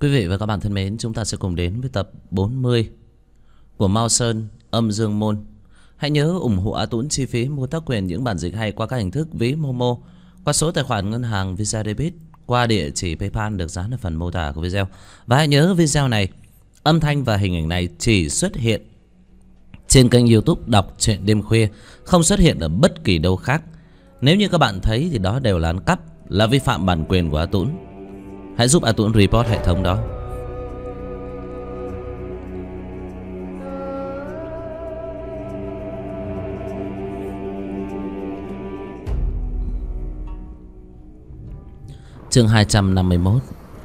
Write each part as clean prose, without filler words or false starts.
Quý vị và các bạn thân mến, chúng ta sẽ cùng đến với tập 40 của Mao Sơn Âm Dương Môn. Hãy nhớ ủng hộ A Tũng chi phí mua tác quyền những bản dịch hay qua các hình thức ví Momo, qua số tài khoản ngân hàng Visa Debit, qua địa chỉ PayPal được dán ở phần mô tả của video. Và hãy nhớ video này, âm thanh và hình ảnh này chỉ xuất hiện trên kênh YouTube Đọc Truyện Đêm Khuya, không xuất hiện ở bất kỳ đâu khác. Nếu như các bạn thấy thì đó đều là ăn cắp, là vi phạm bản quyền của A Tũng. Hãy giúp A Tũng report hệ thống đó. Chương 251.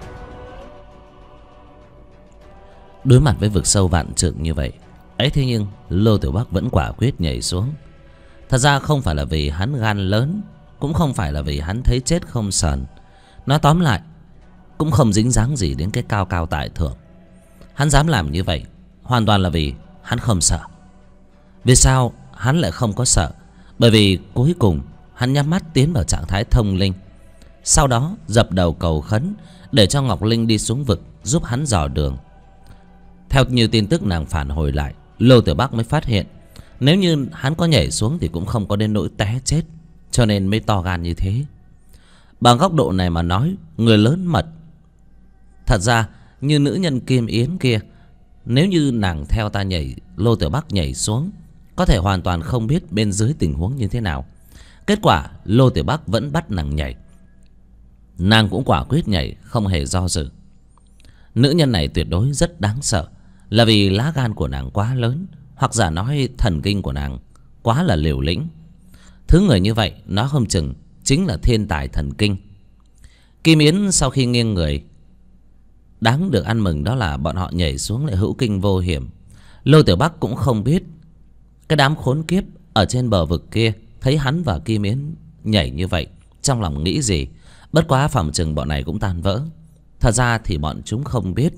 Đối mặt với vực sâu vạn trượng như vậy ấy, thế nhưng Lô Tiểu Bắc vẫn quả quyết nhảy xuống. Thật ra không phải là vì hắn gan lớn, cũng không phải là vì hắn thấy chết không sờn. Nói tóm lại, cũng không dính dáng gì đến cái cao cao tại thượng. Hắn dám làm như vậy hoàn toàn là vì hắn không sợ. Vì sao hắn lại không có sợ? Bởi vì cuối cùng hắn nhắm mắt tiến vào trạng thái thông linh, sau đó dập đầu cầu khấn để cho Ngọc Linh đi xuống vực giúp hắn dò đường. Theo như tin tức nàng phản hồi lại, Lô Tiểu Bắc mới phát hiện nếu như hắn có nhảy xuống thì cũng không có đến nỗi té chết, cho nên mới to gan như thế. Bằng góc độ này mà nói, người lớn mật. Thật ra như nữ nhân Kim Yến kia, nếu như nàng theo ta nhảy, Lô Tiểu Bắc nhảy xuống, có thể hoàn toàn không biết bên dưới tình huống như thế nào. Kết quả Lô Tiểu Bắc vẫn bắt nàng nhảy. Nàng cũng quả quyết nhảy, không hề do dự. Nữ nhân này tuyệt đối rất đáng sợ, là vì lá gan của nàng quá lớn, hoặc giả nói thần kinh của nàng quá là liều lĩnh. Thứ người như vậy nó không chừng chính là thiên tài thần kinh. Kim Yến sau khi nghiêng người, đáng được ăn mừng đó là bọn họ nhảy xuống lại hữu kinh vô hiểm. Lô Tiểu Bắc cũng không biết cái đám khốn kiếp ở trên bờ vực kia thấy hắn và Kim Yến nhảy như vậy trong lòng nghĩ gì. Bất quá phỏng chừng bọn này cũng tan vỡ. Thật ra thì bọn chúng không biết.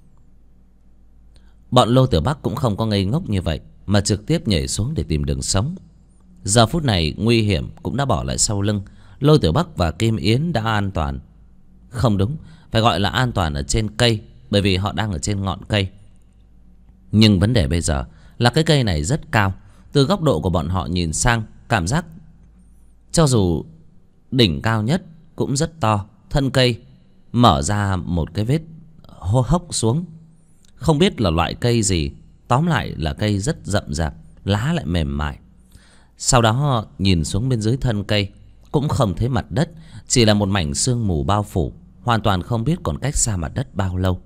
Bọn Lô Tiểu Bắc cũng không có ngây ngốc như vậy, mà trực tiếp nhảy xuống để tìm đường sống. Giờ phút này nguy hiểm cũng đã bỏ lại sau lưng. Lô Tiểu Bắc và Kim Yến đã an toàn. Không đúng, phải gọi là an toàn ở trên cây, bởi vì họ đang ở trên ngọn cây. Nhưng vấn đề bây giờ là cái cây này rất cao. Từ góc độ của bọn họ nhìn sang, cảm giác cho dù đỉnh cao nhất cũng rất to. Thân cây mở ra một cái vết hô hốc xuống, không biết là loại cây gì. Tóm lại là cây rất rậm rạp, lá lại mềm mại. Sau đó nhìn xuống bên dưới thân cây, cũng không thấy mặt đất, chỉ là một mảnh sương mù bao phủ, hoàn toàn không biết còn cách xa mặt đất bao lâu.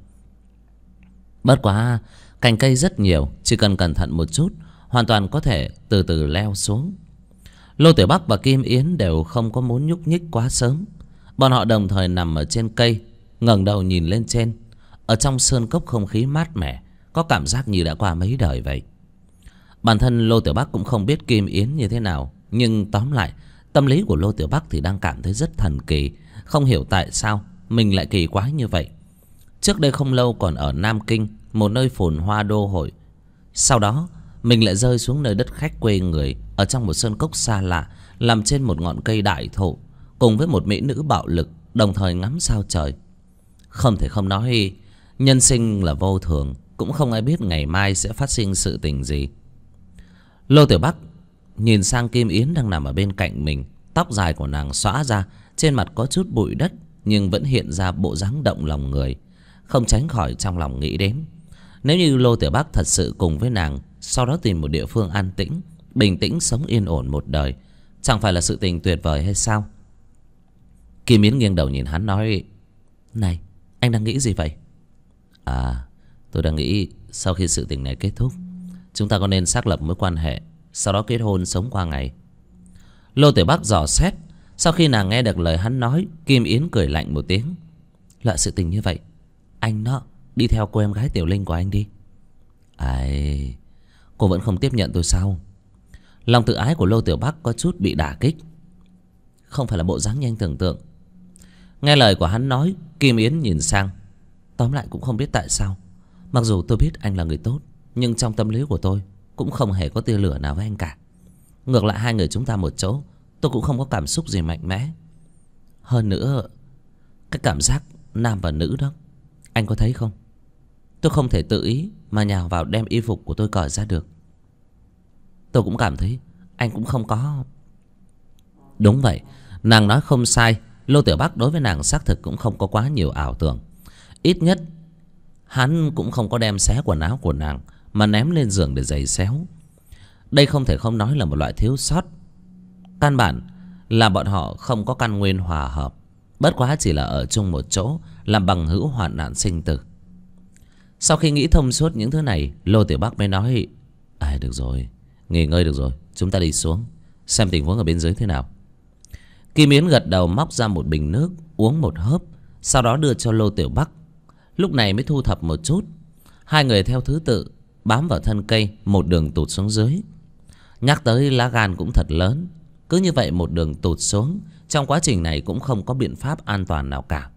Bất quá cành cây rất nhiều, chỉ cần cẩn thận một chút, hoàn toàn có thể từ từ leo xuống. Lô Tiểu Bắc và Kim Yến đều không có muốn nhúc nhích quá sớm. Bọn họ đồng thời nằm ở trên cây, ngẩng đầu nhìn lên trên. Ở trong sơn cốc không khí mát mẻ, có cảm giác như đã qua mấy đời vậy. Bản thân Lô Tiểu Bắc cũng không biết Kim Yến như thế nào, nhưng tóm lại tâm lý của Lô Tiểu Bắc thì đang cảm thấy rất thần kỳ. Không hiểu tại sao mình lại kỳ quái như vậy. Trước đây không lâu còn ở Nam Kinh, một nơi phồn hoa đô hội. Sau đó mình lại rơi xuống nơi đất khách quê người, ở trong một sơn cốc xa lạ, nằm trên một ngọn cây đại thụ, cùng với một mỹ nữ bạo lực, đồng thời ngắm sao trời. Không thể không nói, nhân sinh là vô thường, cũng không ai biết ngày mai sẽ phát sinh sự tình gì. Lô Tiểu Bắc nhìn sang Kim Yến đang nằm ở bên cạnh mình. Tóc dài của nàng xõa ra, trên mặt có chút bụi đất, nhưng vẫn hiện ra bộ dáng động lòng người. Không tránh khỏi trong lòng nghĩ đến, nếu như Lô Tiểu Bắc thật sự cùng với nàng, sau đó tìm một địa phương an tĩnh, bình tĩnh sống yên ổn một đời, chẳng phải là sự tình tuyệt vời hay sao? Kim Yến nghiêng đầu nhìn hắn nói: "Này, anh đang nghĩ gì vậy?" "À, tôi đang nghĩ sau khi sự tình này kết thúc, chúng ta có nên xác lập mối quan hệ, sau đó kết hôn sống qua ngày." Lô Tiểu Bắc dò xét. Sau khi nàng nghe được lời hắn nói, Kim Yến cười lạnh một tiếng: "Loại sự tình như vậy, anh đó đi theo cô em gái Tiểu Linh của anh đi." "Ai, cô vẫn không tiếp nhận tôi sao?" Lòng tự ái của Lô Tiểu Bắc có chút bị đả kích. Không phải là bộ dáng như anh tưởng tượng. Nghe lời của hắn nói, Kim Yến nhìn sang. Tóm lại cũng không biết tại sao, mặc dù tôi biết anh là người tốt, nhưng trong tâm lý của tôi cũng không hề có tia lửa nào với anh cả. Ngược lại hai người chúng ta một chỗ, tôi cũng không có cảm xúc gì mạnh mẽ. Hơn nữa, cái cảm giác nam và nữ đó, Anh có thấy không? Tôi không thể tự ý mà nhào vào đem y phục của tôi cởi ra được. Tôi cũng cảm thấy anh cũng không có. Đúng vậy, nàng nói không sai. Lô Tiểu Bắc đối với nàng xác thực cũng không có quá nhiều ảo tưởng. Ít nhất hắn cũng không có đem xé quần áo của nàng mà ném lên giường để giày xéo. Đây không thể không nói là một loại thiếu sót. Căn bản là bọn họ không có căn nguyên hòa hợp, bất quá chỉ là ở chung một chỗ, làm bằng hữu hoạn nạn sinh tử. Sau khi nghĩ thông suốt những thứ này, Lô Tiểu Bắc mới nói: được rồi, nghỉ ngơi được rồi, chúng ta đi xuống xem tình huống ở bên dưới thế nào. Kim Yến gật đầu, móc ra một bình nước uống một hớp, sau đó đưa cho Lô Tiểu Bắc. Lúc này mới thu thập một chút. Hai người theo thứ tự bám vào thân cây, một đường tụt xuống dưới. Nhắc tới lá gan cũng thật lớn. Cứ như vậy một đường tụt xuống, trong quá trình này cũng không có biện pháp an toàn nào cả.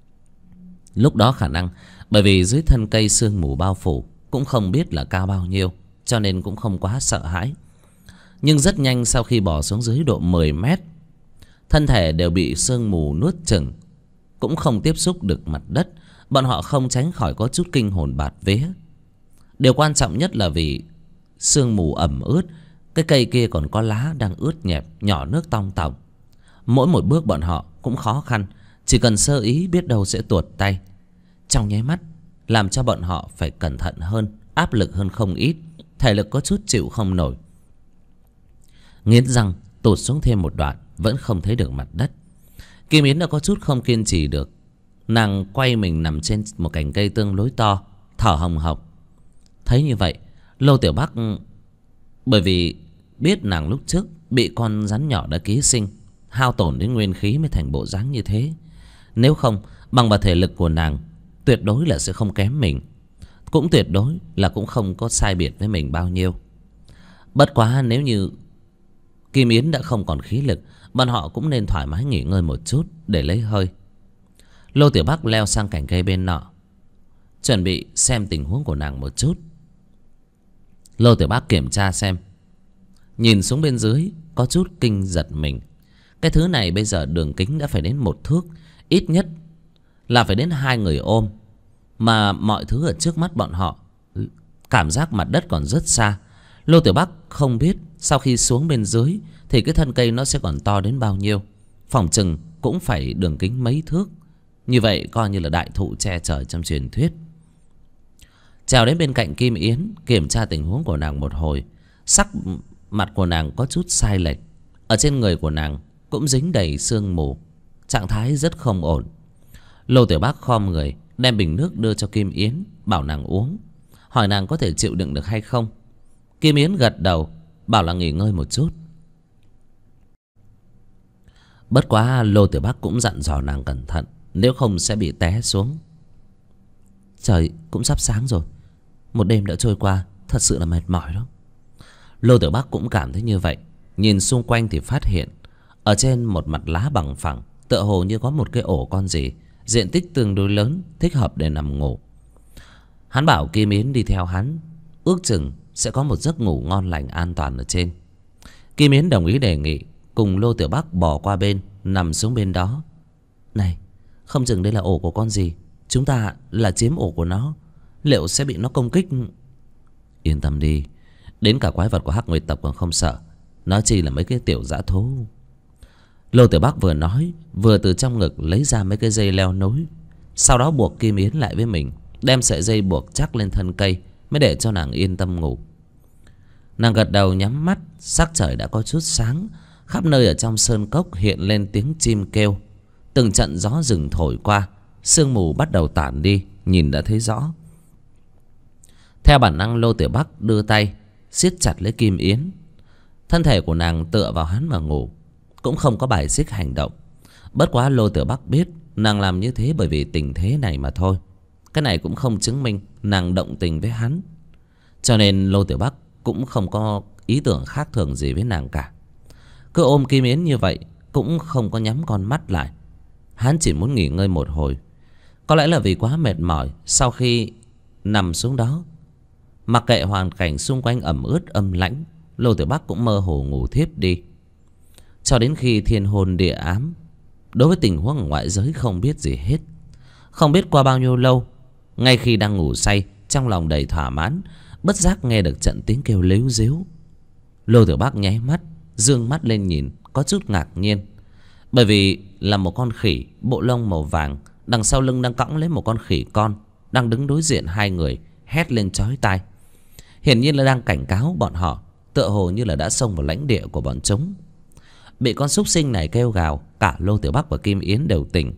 Lúc đó khả năng bởi vì dưới thân cây sương mù bao phủ, cũng không biết là cao bao nhiêu, cho nên cũng không quá sợ hãi. Nhưng rất nhanh sau khi bỏ xuống dưới độ 10 mét, thân thể đều bị sương mù nuốt chửng, cũng không tiếp xúc được mặt đất. Bọn họ không tránh khỏi có chút kinh hồn bạt vía. Điều quan trọng nhất là vì sương mù ẩm ướt, cái cây kia còn có lá đang ướt nhẹp, nhỏ nước tong tỏng. Mỗi một bước bọn họ cũng khó khăn, chỉ cần sơ ý biết đâu sẽ tuột tay. Trong nháy mắt làm cho bọn họ phải cẩn thận hơn, áp lực hơn không ít, thể lực có chút chịu không nổi. Nghiến răng tụt xuống thêm một đoạn, vẫn không thấy được mặt đất. Kim Yến đã có chút không kiên trì được. Nàng quay mình nằm trên một cành cây tương đối to, thở hồng hộc. Thấy như vậy, Lô Tiểu Bắc bởi vì biết nàng lúc trước bị con rắn nhỏ đã ký sinh, hao tổn đến nguyên khí mới thành bộ dáng như thế. Nếu không, bằng vào thể lực của nàng, tuyệt đối là sẽ không kém mình, cũng tuyệt đối là cũng không có sai biệt với mình bao nhiêu. Bất quá nếu như Kim Yến đã không còn khí lực, bọn họ cũng nên thoải mái nghỉ ngơi một chút để lấy hơi. Lô Tiểu Bắc leo sang cành cây bên nọ, chuẩn bị xem tình huống của nàng một chút. Lô Tiểu Bắc kiểm tra xem, nhìn xuống bên dưới có chút kinh giật mình. Cái thứ này bây giờ đường kính đã phải đến 1 thước, ít nhất là phải đến 2 người ôm. Mà mọi thứ ở trước mắt bọn họ, cảm giác mặt đất còn rất xa. Lô Tiểu Bắc không biết sau khi xuống bên dưới thì cái thân cây nó sẽ còn to đến bao nhiêu. Phỏng chừng cũng phải đường kính mấy thước. Như vậy coi như là đại thụ che trời trong truyền thuyết. Trèo đến bên cạnh Kim Yến, kiểm tra tình huống của nàng một hồi. Sắc mặt của nàng có chút sai lệch, ở trên người của nàng cũng dính đầy sương mù, trạng thái rất không ổn. Lô Tiểu Bắc khom người đem bình nước đưa cho Kim Yến, bảo nàng uống, hỏi nàng có thể chịu đựng được hay không. Kim Yến gật đầu, bảo là nghỉ ngơi một chút. Bất quá Lô Tiểu Bắc cũng dặn dò nàng cẩn thận, nếu không sẽ bị té xuống. Trời cũng sắp sáng rồi, một đêm đã trôi qua, thật sự là mệt mỏi lắm. Lô Tiểu Bắc cũng cảm thấy như vậy. Nhìn xung quanh thì phát hiện ở trên một mặt lá bằng phẳng, tựa hồ như có một cái ổ con gì, diện tích tương đối lớn, thích hợp để nằm ngủ. Hắn bảo Kim Yến đi theo hắn, ước chừng sẽ có một giấc ngủ ngon lành an toàn ở trên. Kim Yến đồng ý đề nghị, cùng Lô Tiểu Bắc bò qua bên, nằm xuống bên đó. Này, không chừng đây là ổ của con gì, chúng ta là chiếm ổ của nó, liệu sẽ bị nó công kích? Yên tâm đi, đến cả quái vật của Hắc Nguyệt tộc còn không sợ, nói chi là mấy cái tiểu dã thú. Lô Tiểu Bắc vừa nói vừa từ trong ngực lấy ra mấy cái dây leo nối, sau đó buộc Kim Yến lại với mình, đem sợi dây buộc chắc lên thân cây, mới để cho nàng yên tâm ngủ. Nàng gật đầu nhắm mắt. Sắc trời đã có chút sáng, khắp nơi ở trong sơn cốc hiện lên tiếng chim kêu. Từng trận gió rừng thổi qua, sương mù bắt đầu tản đi, nhìn đã thấy rõ. Theo bản năng, Lô Tiểu Bắc đưa tay siết chặt lấy Kim Yến. Thân thể của nàng tựa vào hắn mà ngủ, cũng không có bài xích hành động. Bất quá Lô Tiểu Bắc biết nàng làm như thế bởi vì tình thế này mà thôi. Cái này cũng không chứng minh nàng động tình với hắn, cho nên Lô Tiểu Bắc cũng không có ý tưởng khác thường gì với nàng cả. Cứ ôm Kim Yến như vậy, cũng không có nhắm con mắt lại. Hắn chỉ muốn nghỉ ngơi một hồi. Có lẽ là vì quá mệt mỏi, sau khi nằm xuống đó, mặc kệ hoàn cảnh xung quanh ẩm ướt âm lãnh, Lô Tiểu Bắc cũng mơ hồ ngủ thiếp đi. Cho đến khi thiên hôn địa ám, đối với tình huống ở ngoại giới không biết gì hết. Không biết qua bao nhiêu lâu, Ngay khi đang ngủ say, trong lòng đầy thỏa mãn, bất giác nghe được trận tiếng kêu líu ríu. Lô Tiểu Bác nháy mắt, dương mắt lên nhìn, có chút ngạc nhiên. Bởi vì là một con khỉ bộ lông màu vàng, đằng sau lưng đang cõng lấy một con khỉ con, đang đứng đối diện hai người, hét lên chói tai. Hiển nhiên là đang cảnh cáo bọn họ, tựa hồ như là đã xông vào lãnh địa của bọn chúng. Bị con súc sinh này kêu gào, cả Lô Tiểu Bắc và Kim Yến đều tỉnh.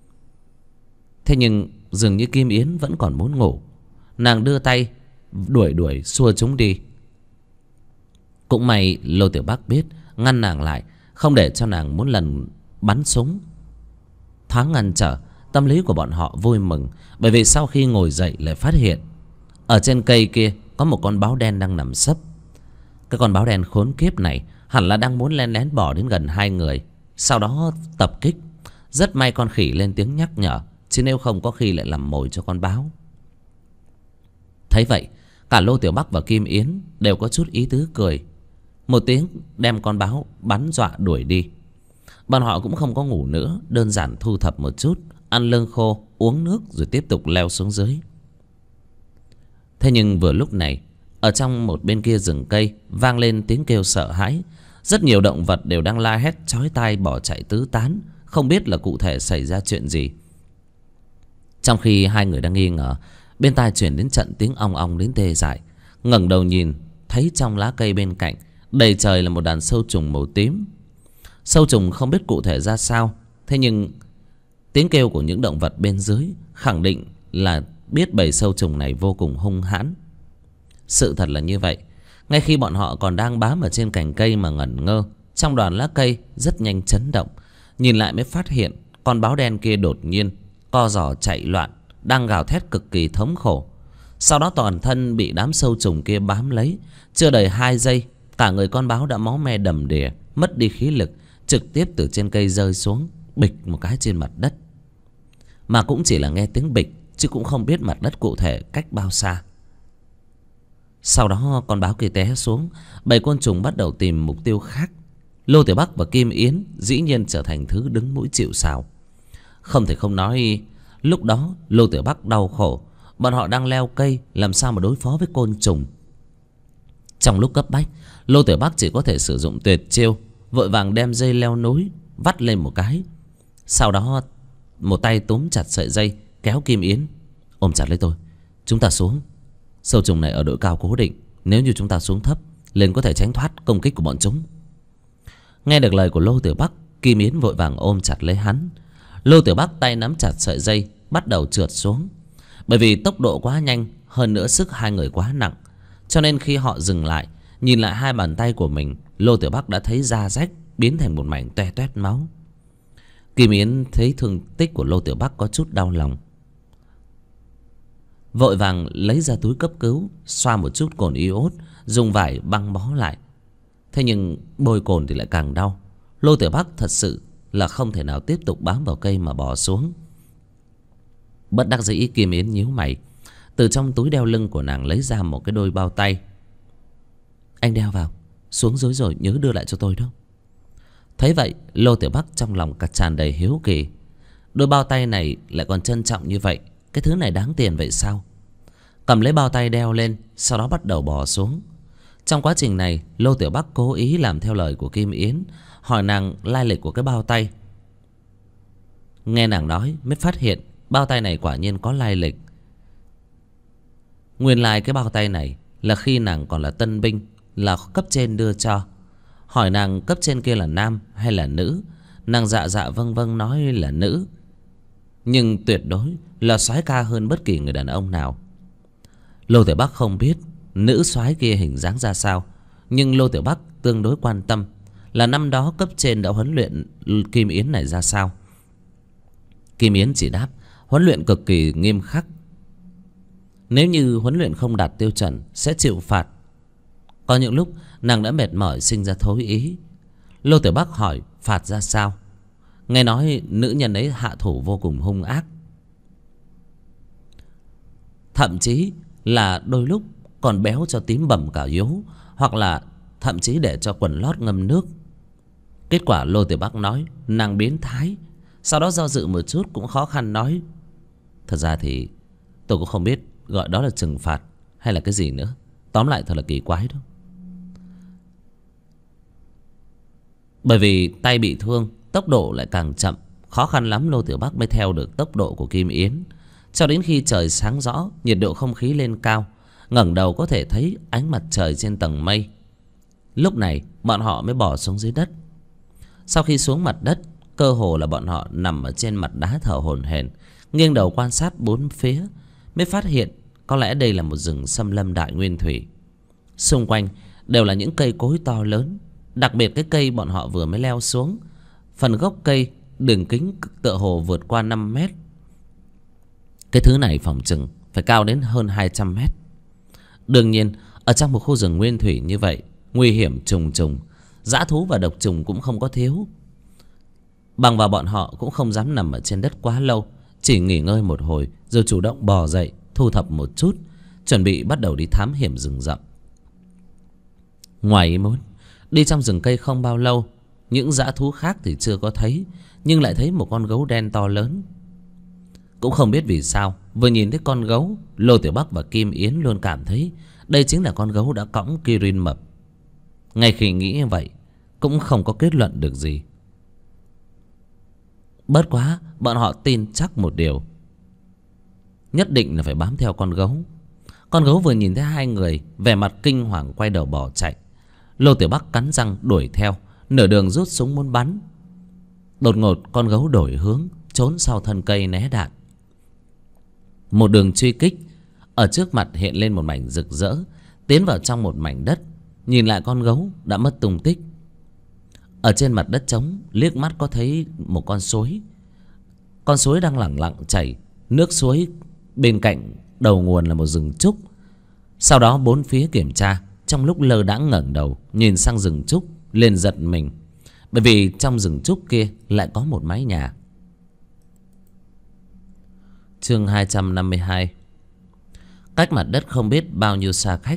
Thế nhưng dường như Kim Yến vẫn còn muốn ngủ. Nàng đưa tay đuổi xua chúng đi. Cũng may Lô Tiểu Bắc biết ngăn nàng lại, không để cho nàng muốn lần bắn súng. Thoáng ngăn trở, tâm lý của bọn họ vui mừng, bởi vì sau khi ngồi dậy lại phát hiện ở trên cây kia có một con báo đen đang nằm sấp. Cái con báo đen khốn kiếp này hẳn là đang muốn len lén bò đến gần hai người, sau đó tập kích. Rất may con khỉ lên tiếng nhắc nhở, chứ nếu không có khi lại làm mồi cho con báo. Thấy vậy, cả Lô Tiểu Bắc và Kim Yến đều có chút ý tứ cười. Một tiếng đem con báo bắn dọa đuổi đi. Bọn họ cũng không có ngủ nữa, đơn giản thu thập một chút, ăn lương khô, uống nước rồi tiếp tục leo xuống dưới. Thế nhưng vừa lúc này, ở trong một bên kia rừng cây vang lên tiếng kêu sợ hãi. Rất nhiều động vật đều đang la hét chói tai bỏ chạy tứ tán, không biết là cụ thể xảy ra chuyện gì. Trong khi hai người đang nghi ngờ, bên tai truyền đến trận tiếng ong ong đến tê dại. Ngẩng đầu nhìn, thấy trong lá cây bên cạnh đầy trời là một đàn sâu trùng màu tím. Sâu trùng không biết cụ thể ra sao, thế nhưng tiếng kêu của những động vật bên dưới khẳng định là biết bầy sâu trùng này vô cùng hung hãn. Sự thật là như vậy. Ngay khi bọn họ còn đang bám ở trên cành cây mà ngẩn ngơ, trong đoàn lá cây rất nhanh chấn động. Nhìn lại mới phát hiện con báo đen kia đột nhiên co giò chạy loạn, đang gào thét cực kỳ thống khổ. Sau đó toàn thân bị đám sâu trùng kia bám lấy. Chưa đầy 2 giây, cả người con báo đã máu me đầm đìa, mất đi khí lực, trực tiếp từ trên cây rơi xuống, bịch một cái trên mặt đất. Mà cũng chỉ là nghe tiếng bịch, chứ cũng không biết mặt đất cụ thể cách bao xa. Sau đó con báo kia té xuống, bầy côn trùng bắt đầu tìm mục tiêu khác. Lô Tiểu Bắc và Kim Yến dĩ nhiên trở thành thứ đứng mũi chịu sào. Không thể không nói, lúc đó Lô Tiểu Bắc đau khổ. Bọn họ đang leo cây, làm sao mà đối phó với côn trùng. Trong lúc cấp bách, Lô Tiểu Bắc chỉ có thể sử dụng tuyệt chiêu, vội vàng đem dây leo núi vắt lên một cái. Sau đó một tay túm chặt sợi dây, kéo Kim Yến: ôm chặt lấy tôi, chúng ta xuống. Sâu trùng này ở độ cao cố định, nếu như chúng ta xuống thấp lên có thể tránh thoát công kích của bọn chúng. Nghe được lời của Lô Tiểu Bắc, Kim Yến vội vàng ôm chặt lấy hắn. Lô Tiểu Bắc tay nắm chặt sợi dây, bắt đầu trượt xuống. Bởi vì tốc độ quá nhanh, hơn nữa sức hai người quá nặng, cho nên khi họ dừng lại, nhìn lại hai bàn tay của mình, Lô Tiểu Bắc đã thấy da rách biến thành một mảnh toe toét máu. Kim Yến thấy thương tích của Lô Tiểu Bắc có chút đau lòng, vội vàng lấy ra túi cấp cứu, xoa một chút cồn iốt, dùng vải băng bó lại. Thế nhưng bôi cồn thì lại càng đau. Lô Tiểu Bắc thật sự là không thể nào tiếp tục bám vào cây mà bò xuống. Bất đắc dĩ, Kim Yến nhíu mày, từ trong túi đeo lưng của nàng lấy ra một cái đôi bao tay. Anh đeo vào, xuống dưới rồi nhớ đưa lại cho tôi đó. Thấy vậy, Lô Tiểu Bắc trong lòng cả tràn đầy hiếu kỳ. Đôi bao tay này lại còn trân trọng như vậy, cái thứ này đáng tiền vậy sao? Cầm lấy bao tay đeo lên, sau đó bắt đầu bò xuống. Trong quá trình này, Lô Tiểu Bắc cố ý làm theo lời của Kim Yến, hỏi nàng lai lịch của cái bao tay. Nghe nàng nói mới phát hiện bao tay này quả nhiên có lai lịch. Nguyên lai cái bao tay này là khi nàng còn là tân binh, là cấp trên đưa cho. Hỏi nàng cấp trên kia là nam hay là nữ, nàng dạ dạ vâng vâng nói là nữ, nhưng tuyệt đối là soái ca hơn bất kỳ người đàn ông nào. Lô Tiểu Bắc không biết nữ soái kia hình dáng ra sao, nhưng Lô Tiểu Bắc tương đối quan tâm là năm đó cấp trên đã huấn luyện Kim Yến này ra sao. Kim Yến chỉ đáp huấn luyện cực kỳ nghiêm khắc, nếu như huấn luyện không đạt tiêu chuẩn sẽ chịu phạt. Có những lúc nàng đã mệt mỏi sinh ra thối ý. Lô Tiểu Bắc hỏi phạt ra sao. Nghe nói nữ nhân ấy hạ thủ vô cùng hung ác, thậm chí là đôi lúc còn béo cho tím bầm cả vú, hoặc là thậm chí để cho quần lót ngâm nước. Kết quả Lô Tiểu Bắc nói nàng biến thái. Sau đó do dự một chút cũng khó khăn nói: thật ra thì Tôi cũng không biết gọi đó là trừng phạt hay là cái gì nữa. Tóm lại thật là kỳ quái đó. Bởi vì tay bị thương, tốc độ lại càng chậm. Khó khăn lắm Lô Tiểu Bắc mới theo được tốc độ của Kim Yến. Cho đến khi trời sáng rõ, nhiệt độ không khí lên cao, ngẩng đầu có thể thấy ánh mặt trời trên tầng mây. Lúc này bọn họ mới bỏ xuống dưới đất. Sau khi xuống mặt đất, cơ hồ là bọn họ nằm ở trên mặt đá thở hổn hển, nghiêng đầu quan sát bốn phía, mới phát hiện có lẽ đây là một rừng xâm lâm đại nguyên thủy. Xung quanh đều là những cây cối to lớn. Đặc biệt cái cây bọn họ vừa mới leo xuống, phần gốc cây đường kính tựa hồ vượt qua 5 mét. Cái thứ này phỏng chừng phải cao đến hơn 200 mét. Đương nhiên ở trong một khu rừng nguyên thủy như vậy, nguy hiểm trùng trùng, dã thú và độc trùng cũng không có thiếu. Bằng vào bọn họ cũng không dám nằm ở trên đất quá lâu, chỉ nghỉ ngơi một hồi rồi chủ động bò dậy, thu thập một chút, chuẩn bị bắt đầu đi thám hiểm rừng rậm. Ngoài ý muốn, đi trong rừng cây không bao lâu, những dã thú khác thì chưa có thấy, nhưng lại thấy một con gấu đen to lớn. Cũng không biết vì sao, vừa nhìn thấy con gấu, Lô Tiểu Bắc và Kim Yến luôn cảm thấy đây chính là con gấu đã cõng Kirin mập. Ngay khi nghĩ như vậy, cũng không có kết luận được gì. Bớt quá, bọn họ tin chắc một điều, nhất định là phải bám theo con gấu. Con gấu vừa nhìn thấy hai người, vẻ mặt kinh hoàng quay đầu bỏ chạy. Lô Tiểu Bắc cắn răng đuổi theo, nửa đường rút súng muốn bắn. Đột ngột con gấu đổi hướng, trốn sau thân cây né đạn. Một đường truy kích, ở trước mặt hiện lên một mảnh rực rỡ, tiến vào trong một mảnh đất. Nhìn lại con gấu đã mất tung tích. Ở trên mặt đất trống, liếc mắt có thấy một con suối. Con suối đang lẳng lặng chảy, nước suối bên cạnh đầu nguồn là một rừng trúc. Sau đó bốn phía kiểm tra, trong lúc lơ đãng ngẩng đầu nhìn sang rừng trúc, liền giật mình, bởi vì trong rừng trúc kia lại có một mái nhà. Chương 252. Cách mặt đất không biết bao nhiêu xa khách,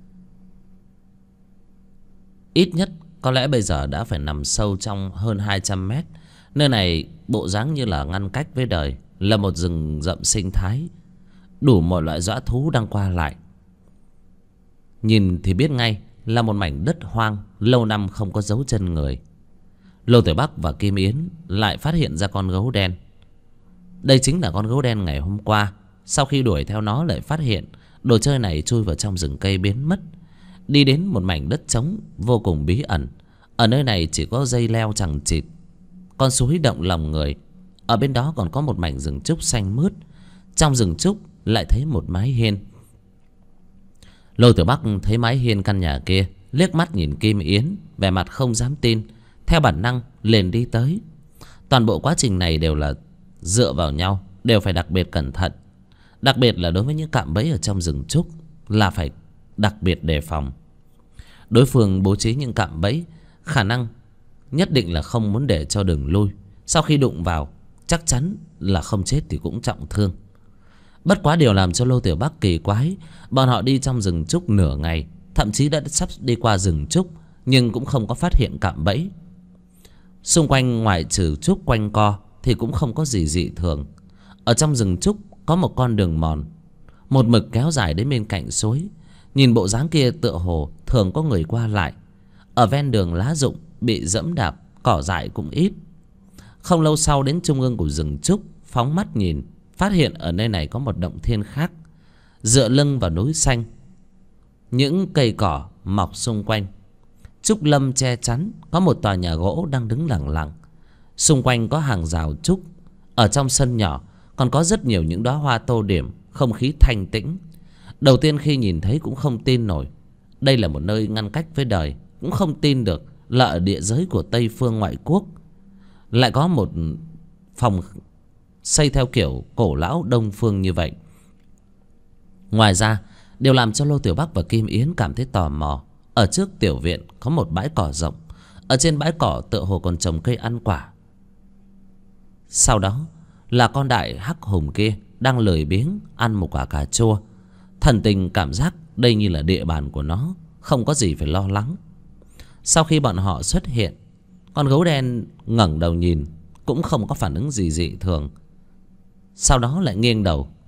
ít nhất có lẽ bây giờ đã phải nằm sâu trong hơn 200 mét. Nơi này bộ dáng như là ngăn cách với đời, là một rừng rậm sinh thái, đủ mọi loại dã thú đang qua lại. Nhìn thì biết ngay là một mảnh đất hoang, lâu năm không có dấu chân người. Lô Tiểu Bắc và Kim Yến lại phát hiện ra con gấu đen. Đây chính là con gấu đen ngày hôm qua. Sau khi đuổi theo nó lại phát hiện đồ chơi này chui vào trong rừng cây biến mất. Đi đến một mảnh đất trống vô cùng bí ẩn. Ở nơi này chỉ có dây leo chằng chịt, con suối động lòng người. Ở bên đó còn có một mảnh rừng trúc xanh mướt. Trong rừng trúc lại thấy một mái hiên. Lô Tiểu Bắc thấy mái hiên căn nhà kia, liếc mắt nhìn Kim Yến, vẻ mặt không dám tin, theo bản năng liền đi tới. Toàn bộ quá trình này đều là dựa vào nhau, đều phải đặc biệt cẩn thận. Đặc biệt là đối với những cạm bẫy ở trong rừng trúc là phải đặc biệt đề phòng. Đối phương bố trí những cạm bẫy, khả năng nhất định là không muốn để cho đường lui. Sau khi đụng vào, chắc chắn là không chết thì cũng trọng thương. Bất quá điều làm cho Lô Tiểu Bắc kỳ quái, bọn họ đi trong rừng trúc nửa ngày, thậm chí đã sắp đi qua rừng trúc, nhưng cũng không có phát hiện cạm bẫy. Xung quanh ngoài trừ trúc quanh co thì cũng không có gì dị thường. Ở trong rừng trúc có một con đường mòn, một mực kéo dài đến bên cạnh suối. Nhìn bộ dáng kia tựa hồ thường có người qua lại. Ở ven đường lá rụng bị dẫm đạp, cỏ dại cũng ít. Không lâu sau đến trung ương của rừng trúc, phóng mắt nhìn, phát hiện ở nơi này có một động thiên khác, dựa lưng vào núi xanh. Những cây cỏ mọc xung quanh, trúc lâm che chắn. Có một tòa nhà gỗ đang đứng lặng lặng. Xung quanh có hàng rào trúc. Ở trong sân nhỏ còn có rất nhiều những đóa hoa tô điểm, không khí thanh tĩnh. Đầu tiên khi nhìn thấy cũng không tin nổi, đây là một nơi ngăn cách với đời. Cũng không tin được là ở địa giới của Tây phương ngoại quốc lại có một phòng xây theo kiểu cổ lão Đông phương như vậy. Ngoài ra, điều làm cho Lô Tiểu Bắc và Kim Yến cảm thấy tò mò, ở trước tiểu viện có một bãi cỏ rộng. Ở trên bãi cỏ tựa hồ còn trồng cây ăn quả. Sau đó là con đại hắc hùng kia đang lười biếng ăn một quả cà chua. Thần tình cảm giác đây như là địa bàn của nó, không có gì phải lo lắng. Sau khi bọn họ xuất hiện, con gấu đen ngẩng đầu nhìn, cũng không có phản ứng gì dị thường. Sau đó lại nghiêng đầu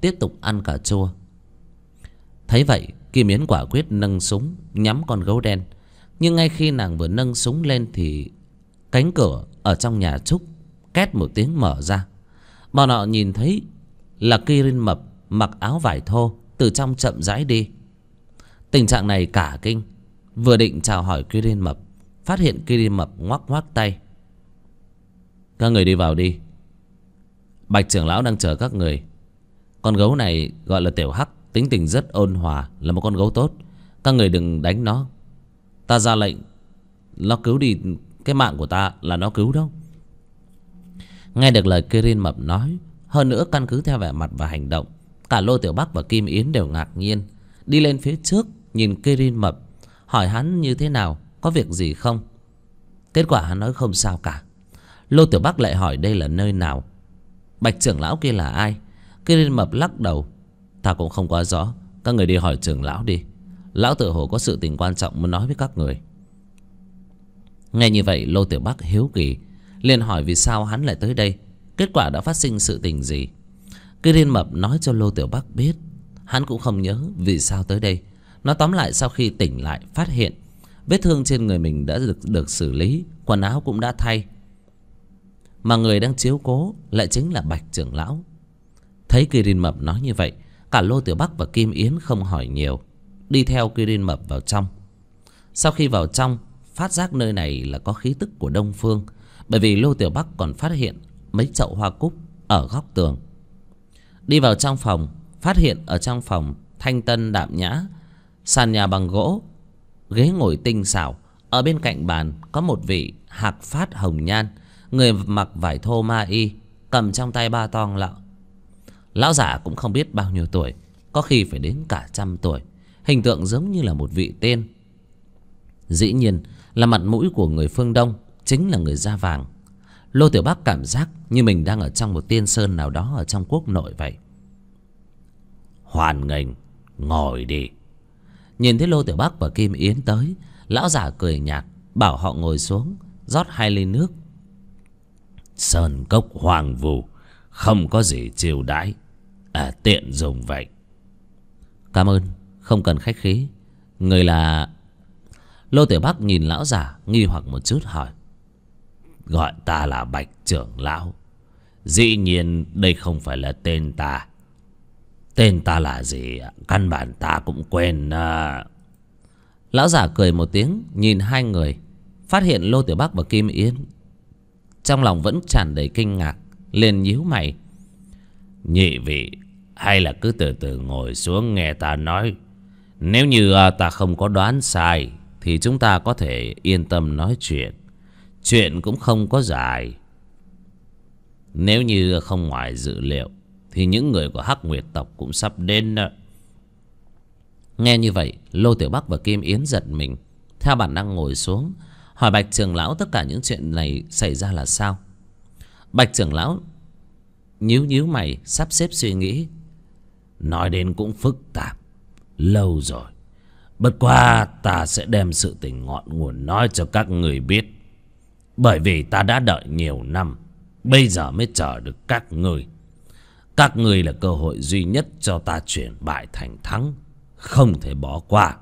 tiếp tục ăn cà chua. Thấy vậy, Kim Yến quả quyết nâng súng nhắm con gấu đen. Nhưng ngay khi nàng vừa nâng súng lên thì cánh cửa ở trong nhà Trúc két một tiếng mở ra. Bọn họ nhìn thấy là Kirin Mập mặc áo vải thô từ trong chậm rãi đi. Tình trạng này cả kinh, vừa định chào hỏi Kirin Mập, phát hiện Kirin Mập ngoắc ngoắc tay. Các người đi vào đi, Bạch trưởng lão đang chờ các người. Con gấu này gọi là Tiểu Hắc, tính tình rất ôn hòa, là một con gấu tốt. Các người đừng đánh nó. Ta ra lệnh nó cứu đi cái mạng của ta là nó cứu đâu. Nghe được lời Kirin Mập nói, hơn nữa căn cứ theo vẻ mặt và hành động, cả Lô Tiểu Bắc và Kim Yến đều ngạc nhiên, đi lên phía trước nhìn Kirin Mập, hỏi hắn như thế nào, có việc gì không. Kết quả hắn nói không sao cả. Lô Tiểu Bắc lại hỏi đây là nơi nào, Bạch trưởng lão kia là ai. Kirin Mập lắc đầu. Ta cũng không quá rõ, các người đi hỏi trưởng lão đi. Lão tự hồ có sự tình quan trọng muốn nói với các người. Nghe như vậy, Lô Tiểu Bắc hiếu kỳ, liền hỏi vì sao hắn lại tới đây, kết quả đã phát sinh sự tình gì. Kirin Mập nói cho Lô Tiểu Bắc biết. Hắn cũng không nhớ vì sao tới đây. Nó tóm lại sau khi tỉnh lại phát hiện vết thương trên người mình đã được xử lý, quần áo cũng đã thay, mà người đang chiếu cố lại chính là Bạch trưởng lão. Thấy Kirin Mập nói như vậy, cả Lô Tiểu Bắc và Kim Yến không hỏi nhiều, đi theo Kirin Mập vào trong. Sau khi vào trong, phát giác nơi này là có khí tức của Đông Phương, bởi vì Lô Tiểu Bắc còn phát hiện mấy chậu hoa cúc ở góc tường. Đi vào trong phòng, phát hiện ở trong phòng thanh tân đạm nhã, sàn nhà bằng gỗ, ghế ngồi tinh xảo. Ở bên cạnh bàn có một vị hạc phát hồng nhan, người mặc vải thô ma y, cầm trong tay ba tong lọ. Lão giả cũng không biết bao nhiêu tuổi, có khi phải đến cả 100 tuổi, hình tượng giống như là một vị tiên. Dĩ nhiên là mặt mũi của người phương Đông, chính là người da vàng. Lô Tiểu Bắc cảm giác như mình đang ở trong một tiên sơn nào đó ở trong quốc nội vậy. Hoan nghênh, ngồi đi. Nhìn thấy Lô Tiểu Bắc và Kim Yến tới, lão giả cười nhạt, bảo họ ngồi xuống, rót 2 ly nước. Sơn cốc hoang vu, không có gì chiêu đãi, tiện dùng vậy. Cảm ơn, không cần khách khí. Người là... Lô Tiểu Bắc nhìn lão giả nghi hoặc một chút hỏi. Gọi ta là Bạch trưởng lão. Dĩ nhiên đây không phải là tên ta. Tên ta là gì căn bản ta cũng quên. Lão giả cười một tiếng, nhìn hai người, phát hiện Lô Tiểu Bắc và Kim Yến, trong lòng vẫn tràn đầy kinh ngạc, liền nhíu mày. Nhị vị, hay là cứ từ từ ngồi xuống nghe ta nói. Nếu như ta không có đoán sai thì chúng ta có thể yên tâm nói chuyện. Chuyện cũng không có dài. Nếu như không ngoài dự liệu thì những người của Hắc Nguyệt tộc cũng sắp đến. Nghe như vậy, Lô Tiểu Bắc và Kim Yến giật mình, theo bản năng ngồi xuống, hỏi Bạch trưởng lão tất cả những chuyện này xảy ra là sao. Bạch trưởng lão nhíu nhíu mày, sắp xếp suy nghĩ. Nói đến cũng phức tạp, lâu rồi. Bất quá ta sẽ đem sự tình ngọn nguồn nói cho các người biết. Bởi vì ta đã đợi nhiều năm, bây giờ mới chờ được các người. Các người là cơ hội duy nhất cho ta chuyển bại thành thắng, không thể bỏ qua.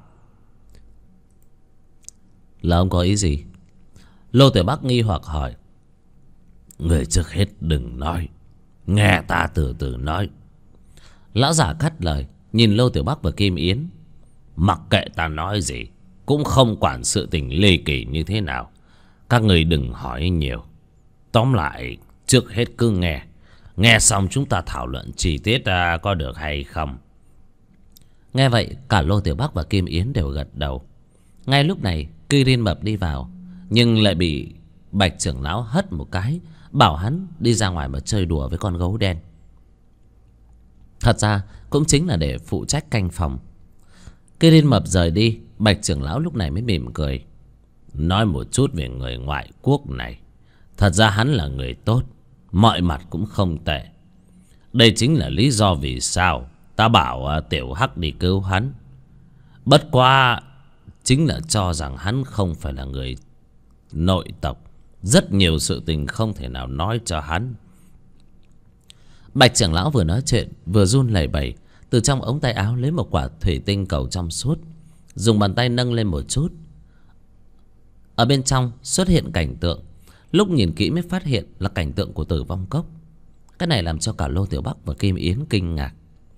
Là ông có ý gì? Lô Tiểu Bắc nghi hoặc hỏi. Người trước hết đừng nói, nghe ta từ từ nói. Lão giả cắt lời, nhìn Lô Tiểu Bắc và Kim Yến. Mặc kệ ta nói gì, cũng không quản sự tình ly kỳ như thế nào. Các người đừng hỏi nhiều. Tóm lại, trước hết cứ nghe. Nghe xong chúng ta thảo luận chi tiết có được hay không. Nghe vậy, cả Lô Tiểu Bắc và Kim Yến đều gật đầu. Ngay lúc này, Kirin Mập đi vào, nhưng lại bị Bạch trưởng lão hất một cái, bảo hắn đi ra ngoài mà chơi đùa với con gấu đen. Thật ra cũng chính là để phụ trách canh phòng. Kirin Mập rời đi, Bạch trưởng lão lúc này mới mỉm cười. Nói một chút về người ngoại quốc này. Thật ra hắn là người tốt, mọi mặt cũng không tệ. Đây chính là lý do vì sao ta bảo Tiểu Hắc đi cứu hắn. Bất quá chính là cho rằng hắn không phải là người nội tộc. Rất nhiều sự tình không thể nào nói cho hắn. Bạch trưởng lão vừa nói chuyện vừa run lẩy bẩy, từ trong ống tay áo lấy một quả thủy tinh cầu trong suốt, dùng bàn tay nâng lên một chút. Ở bên trong xuất hiện cảnh tượng, lúc nhìn kỹ mới phát hiện là cảnh tượng của Tử Vong Cốc. Cái này làm cho cả Lô Tiểu Bắc và Kim Yến kinh ngạc.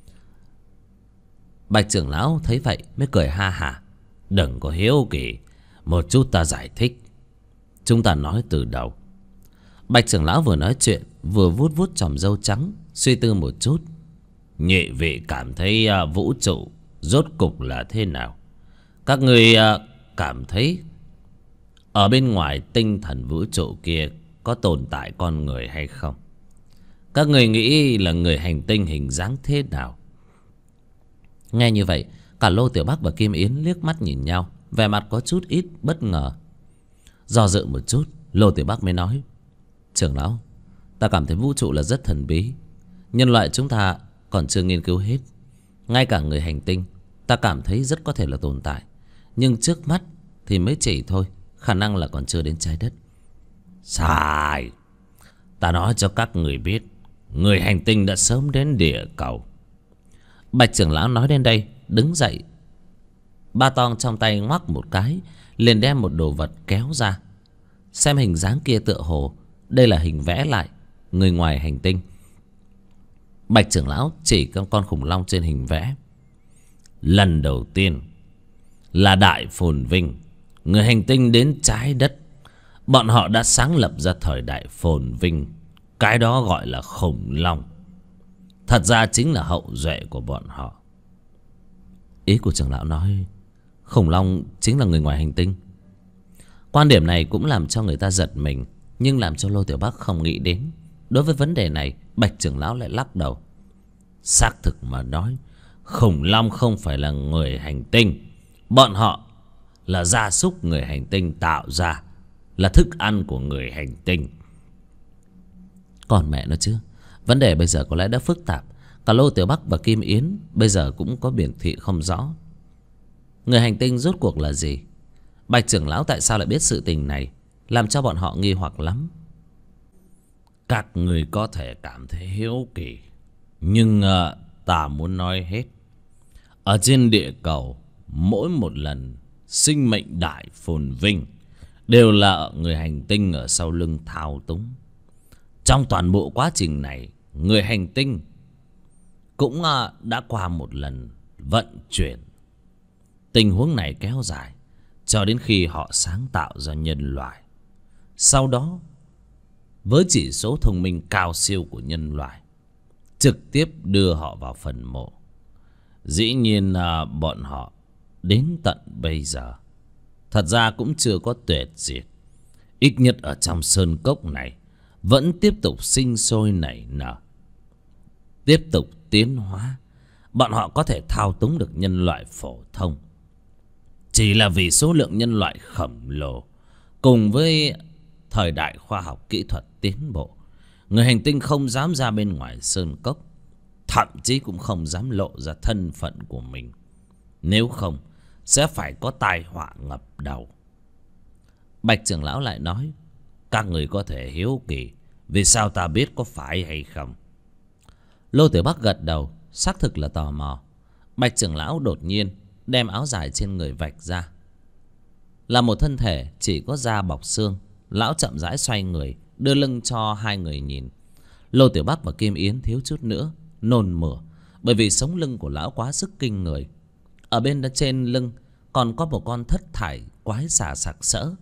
Bạch trưởng lão thấy vậy mới cười ha hả. Đừng có hiếu kỳ, một chút ta giải thích. Chúng ta nói từ đầu. Bạch trưởng lão vừa nói chuyện vừa vuốt vuốt chòm râu trắng, suy tư một chút. Nhị vị cảm thấy vũ trụ rốt cục là thế nào? Các người cảm thấy ở bên ngoài tinh thần vũ trụ kia có tồn tại con người hay không? Các người nghĩ là người hành tinh hình dáng thế nào? Nghe như vậy, cả Lô Tiểu Bắc và Kim Yến liếc mắt nhìn nhau, vẻ mặt có chút ít bất ngờ. Do dự một chút, Lô Tiểu Bắc mới nói: trưởng lão, ta cảm thấy vũ trụ là rất thần bí. Nhân loại chúng ta còn chưa nghiên cứu hết. Ngay cả người hành tinh ta cảm thấy rất có thể là tồn tại, nhưng trước mắt thì mới chỉ thôi, khả năng là còn chưa đến trái đất. Sai. Ta nói cho các người biết, người hành tinh đã sớm đến địa cầu. Bạch trưởng lão nói đến đây đứng dậy, ba tong trong tay ngoắc một cái, liền đem một đồ vật kéo ra. Xem hình dáng kia tựa hồ đây là hình vẽ lại người ngoài hành tinh. Bạch trưởng lão chỉ con khủng long trên hình vẽ. Lần đầu tiên là đại phồn vinh, người hành tinh đến trái đất, bọn họ đã sáng lập ra thời đại phồn vinh. Cái đó gọi là khủng long. Thật ra chính là hậu duệ của bọn họ. Ý của trưởng lão nói khủng long chính là người ngoài hành tinh. Quan điểm này cũng làm cho người ta giật mình, nhưng làm cho Lô Tiểu Bắc không nghĩ đến. Đối với vấn đề này, Bạch trưởng lão lại lắc đầu. Xác thực mà nói, khủng long không phải là người hành tinh. Bọn họ là gia súc người hành tinh tạo ra, là thức ăn của người hành tinh. Còn mẹ nó chứ, vấn đề bây giờ có lẽ đã phức tạp. Cả Lô Tiểu Bắc và Kim Yến bây giờ cũng có biểu thị không rõ. Người hành tinh rốt cuộc là gì? Bạch trưởng lão tại sao lại biết sự tình này, làm cho bọn họ nghi hoặc lắm. Các người có thể cảm thấy hiếu kỳ, nhưng ta muốn nói hết. Ở trên địa cầu, mỗi một lần sinh mệnh đại phồn vinh đều là người hành tinh ở sau lưng thao túng. Trong toàn bộ quá trình này, người hành tinh cũng đã qua một lần vận chuyển. Tình huống này kéo dài cho đến khi họ sáng tạo ra nhân loại. Sau đó, với chỉ số thông minh cao siêu của nhân loại, trực tiếp đưa họ vào phần mộ. Dĩ nhiên là bọn họ đến tận bây giờ thật ra cũng chưa có tuyệt diệt. Ít nhất ở trong sơn cốc này vẫn tiếp tục sinh sôi nảy nở, tiếp tục tiến hóa. Bọn họ có thể thao túng được nhân loại phổ thông, chỉ là vì số lượng nhân loại khổng lồ cùng với thời đại khoa học kỹ thuật tiến bộ, người hành tinh không dám ra bên ngoài sơn cốc, thậm chí cũng không dám lộ ra thân phận của mình. Nếu không sẽ phải có tai họa ngập đầu. Bạch trưởng lão lại nói: các người có thể hiếu kỳ vì sao ta biết có phải hay không? Lô Tiểu Bắc gật đầu, xác thực là tò mò. Bạch trưởng lão đột nhiên đem áo dài trên người vạch ra, là một thân thể chỉ có da bọc xương. Lão chậm rãi xoay người, đưa lưng cho hai người nhìn. Lô Tiểu Bắc và Kim Yến thiếu chút nữa nôn mửa, bởi vì sống lưng của lão quá sức kinh người. Ở bên trên lưng còn có một con thất thải quái xà sặc sỡ.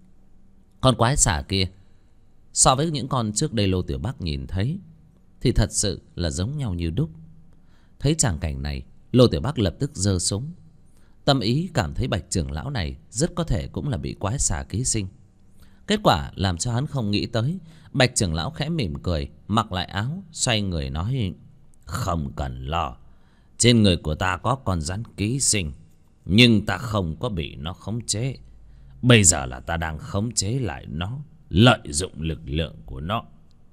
Con quái xà kia so với những con trước đây Lô Tiểu Bắc nhìn thấy thì thật sự là giống nhau như đúc. Thấy tràng cảnh này, Lô Tiểu Bắc lập tức giơ súng. Tâm ý cảm thấy Bạch trưởng lão này rất có thể cũng là bị quái xà ký sinh. Kết quả làm cho hắn không nghĩ tới. Bạch trưởng lão khẽ mỉm cười, mặc lại áo, xoay người nói: không cần lo, trên người của ta có con rắn ký sinh, nhưng ta không có bị nó khống chế. Bây giờ là ta đang khống chế lại nó, lợi dụng lực lượng của nó.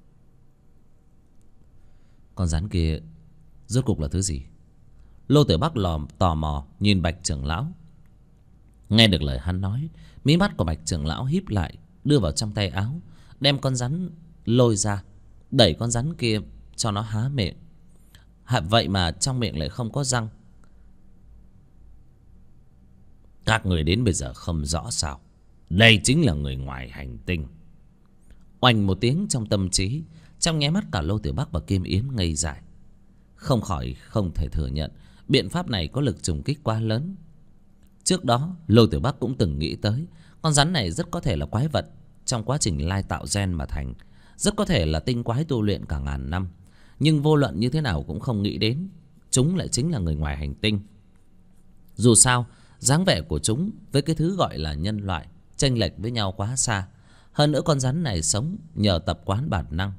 Con rắn kia rốt cục là thứ gì? Lô Tiểu Bắc tò mò nhìn Bạch trưởng lão. Nghe được lời hắn nói, mí mắt của Bạch trưởng lão híp lại, đưa vào trong tay áo, đem con rắn lôi ra, đẩy con rắn kia cho nó há miệng. Vậy mà trong miệng lại không có răng. Các người đến bây giờ không rõ sao? Đây chính là người ngoài hành tinh. Oanh một tiếng trong tâm trí. Trong nháy mắt cả Lô Tiểu Bắc và Kim Yến ngây dại. Không khỏi không thể thừa nhận biện pháp này có lực trùng kích quá lớn. Trước đó Lô Tiểu Bắc cũng từng nghĩ tới con rắn này rất có thể là quái vật trong quá trình lai tạo gen mà thành, rất có thể là tinh quái tu luyện cả ngàn năm. Nhưng vô luận như thế nào cũng không nghĩ đến chúng lại chính là người ngoài hành tinh. Dù sao dáng vẻ của chúng với cái thứ gọi là nhân loại chênh lệch với nhau quá xa. Hơn nữa con rắn này sống nhờ tập quán bản năng.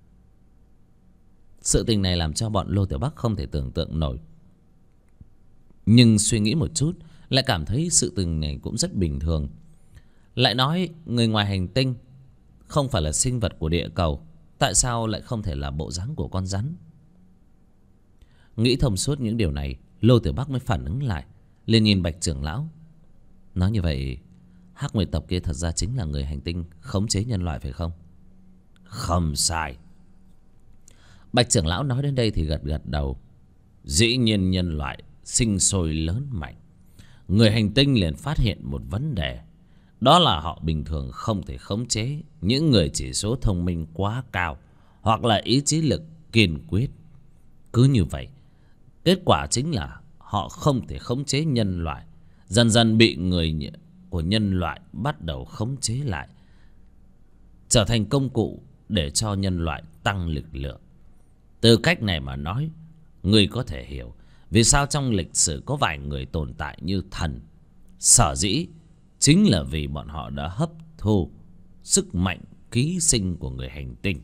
Sự tình này làm cho bọn Lô Tiểu Bắc không thể tưởng tượng nổi. Nhưng suy nghĩ một chút lại cảm thấy sự tình này cũng rất bình thường. Lại nói người ngoài hành tinh không phải là sinh vật của địa cầu, tại sao lại không thể là bộ dáng của con rắn? Nghĩ thông suốt những điều này, Lô Tiểu Bắc mới phản ứng lại, liền nhìn Bạch trưởng lão. Nói như vậy Hắc Nguyệt tộc kia thật ra chính là người hành tinh khống chế nhân loại phải không? Không sai. Bạch trưởng lão nói đến đây thì gật gật đầu. Dĩ nhiên nhân loại sinh sôi lớn mạnh, người hành tinh liền phát hiện một vấn đề. Đó là họ bình thường không thể khống chế những người chỉ số thông minh quá cao hoặc là ý chí lực kiên quyết. Cứ như vậy, kết quả chính là họ không thể khống chế nhân loại. Dần dần bị người của nhân loại bắt đầu khống chế lại, trở thành công cụ để cho nhân loại tăng lực lượng. Từ cách này mà nói, người có thể hiểu vì sao trong lịch sử có vài người tồn tại như thần. Sở dĩ chính là vì bọn họ đã hấp thu sức mạnh ký sinh của người hành tinh.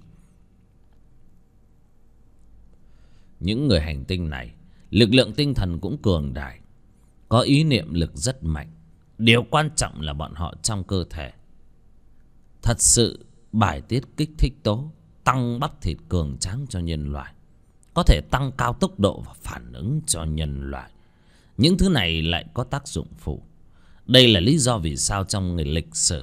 Những người hành tinh này lực lượng tinh thần cũng cường đại, có ý niệm lực rất mạnh. Điều quan trọng là bọn họ trong cơ thể thật sự bài tiết kích thích tố, tăng bắp thịt cường tráng cho nhân loại, có thể tăng cao tốc độ và phản ứng cho nhân loại. Những thứ này lại có tác dụng phụ. Đây là lý do vì sao trong lịch sử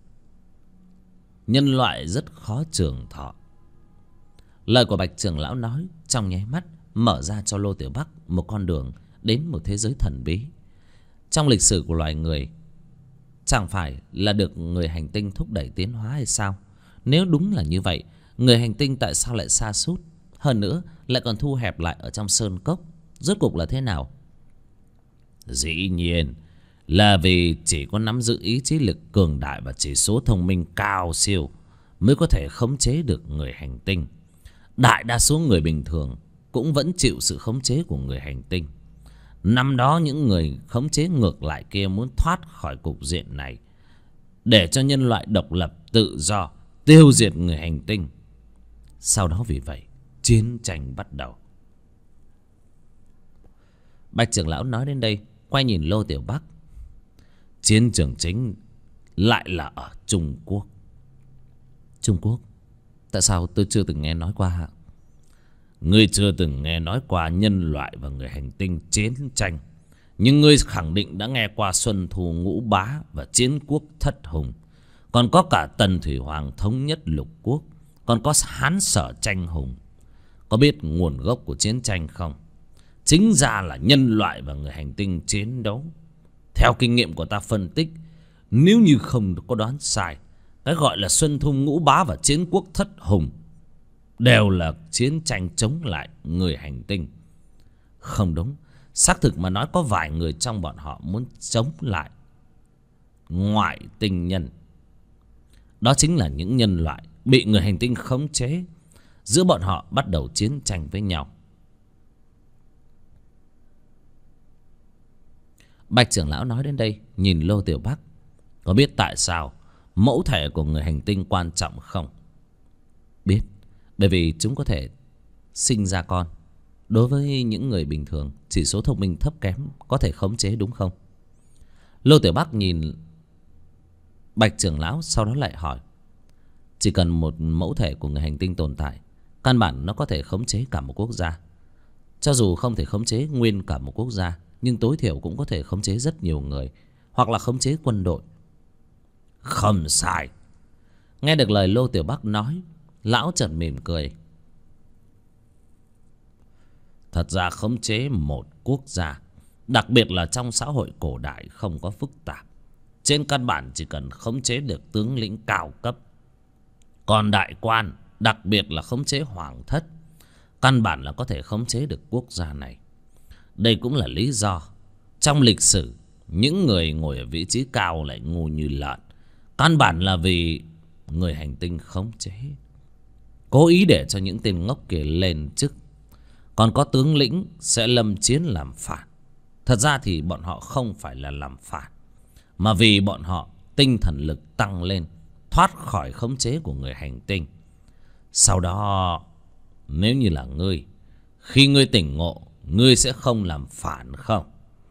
nhân loại rất khó trường thọ. Lời của Bạch trưởng lão nói trong nháy mắt mở ra cho Lô Tiểu Bắc một con đường đến một thế giới thần bí. Trong lịch sử của loài người, chẳng phải là được người hành tinh thúc đẩy tiến hóa hay sao? Nếu đúng là như vậy, người hành tinh tại sao lại sa sút, hơn nữa lại còn thu hẹp lại ở trong sơn cốc? Rốt cuộc là thế nào? Dĩ nhiên là vì chỉ có nắm giữ ý chí lực cường đại và chỉ số thông minh cao siêu mới có thể khống chế được người hành tinh. Đại đa số người bình thường cũng vẫn chịu sự khống chế của người hành tinh. Năm đó những người khống chế ngược lại kia muốn thoát khỏi cục diện này, để cho nhân loại độc lập tự do, tiêu diệt người hành tinh. Sau đó vì vậy chiến tranh bắt đầu. Bạch trưởng lão nói đến đây quay nhìn Lô Tiểu Bắc. Chiến trường chính lại là ở Trung Quốc. Trung Quốc? Tại sao tôi chưa từng nghe nói qua hả? Ngươi chưa từng nghe nói qua nhân loại và người hành tinh chiến tranh, nhưng ngươi khẳng định đã nghe qua Xuân Thu Ngũ Bá và Chiến Quốc Thất Hùng. Còn có cả Tần Thủy Hoàng thống nhất lục quốc, còn có Hán Sở tranh hùng. Có biết nguồn gốc của chiến tranh không? Chính ra là nhân loại và người hành tinh chiến đấu. Theo kinh nghiệm của ta phân tích, nếu như không có đoán sai, cái gọi là Xuân Thu Ngũ Bá và Chiến Quốc Thất Hùng đều là chiến tranh chống lại người hành tinh. Không đúng, xác thực mà nói có vài người trong bọn họ muốn chống lại ngoại tinh nhân. Đó chính là những nhân loại bị người hành tinh khống chế. Giữa bọn họ bắt đầu chiến tranh với nhau. Bạch trưởng lão nói đến đây nhìn Lô Tiểu Bắc. Có biết tại sao mẫu thể của người hành tinh quan trọng không? Biết. Bởi vì chúng có thể sinh ra con. Đối với những người bình thường, chỉ số thông minh thấp kém có thể khống chế, đúng không? Lô Tiểu Bắc nhìn Bạch trưởng lão, sau đó lại hỏi. Chỉ cần một mẫu thể của người hành tinh tồn tại, căn bản nó có thể khống chế cả một quốc gia. Cho dù không thể khống chế nguyên cả một quốc gia, nhưng tối thiểu cũng có thể khống chế rất nhiều người, hoặc là khống chế quân đội. Không sai. Nghe được lời Lô Tiểu Bắc nói, lão chợt mỉm cười. Thật ra khống chế một quốc gia, đặc biệt là trong xã hội cổ đại, không có phức tạp. Trên căn bản chỉ cần khống chế được tướng lĩnh cao cấp. Còn đại quan, đặc biệt là khống chế hoàng thất, căn bản là có thể khống chế được quốc gia này. Đây cũng là lý do trong lịch sử những người ngồi ở vị trí cao lại ngu như lợn. Căn bản là vì người hành tinh khống chế, cố ý để cho những tên ngốc kia lên chức. Còn có tướng lĩnh sẽ lâm chiến làm phản. Thật ra thì bọn họ không phải là làm phản, mà vì bọn họ tinh thần lực tăng lên, thoát khỏi khống chế của người hành tinh. Sau đó, nếu như là ngươi, khi ngươi tỉnh ngộ, ngươi sẽ không làm phản không?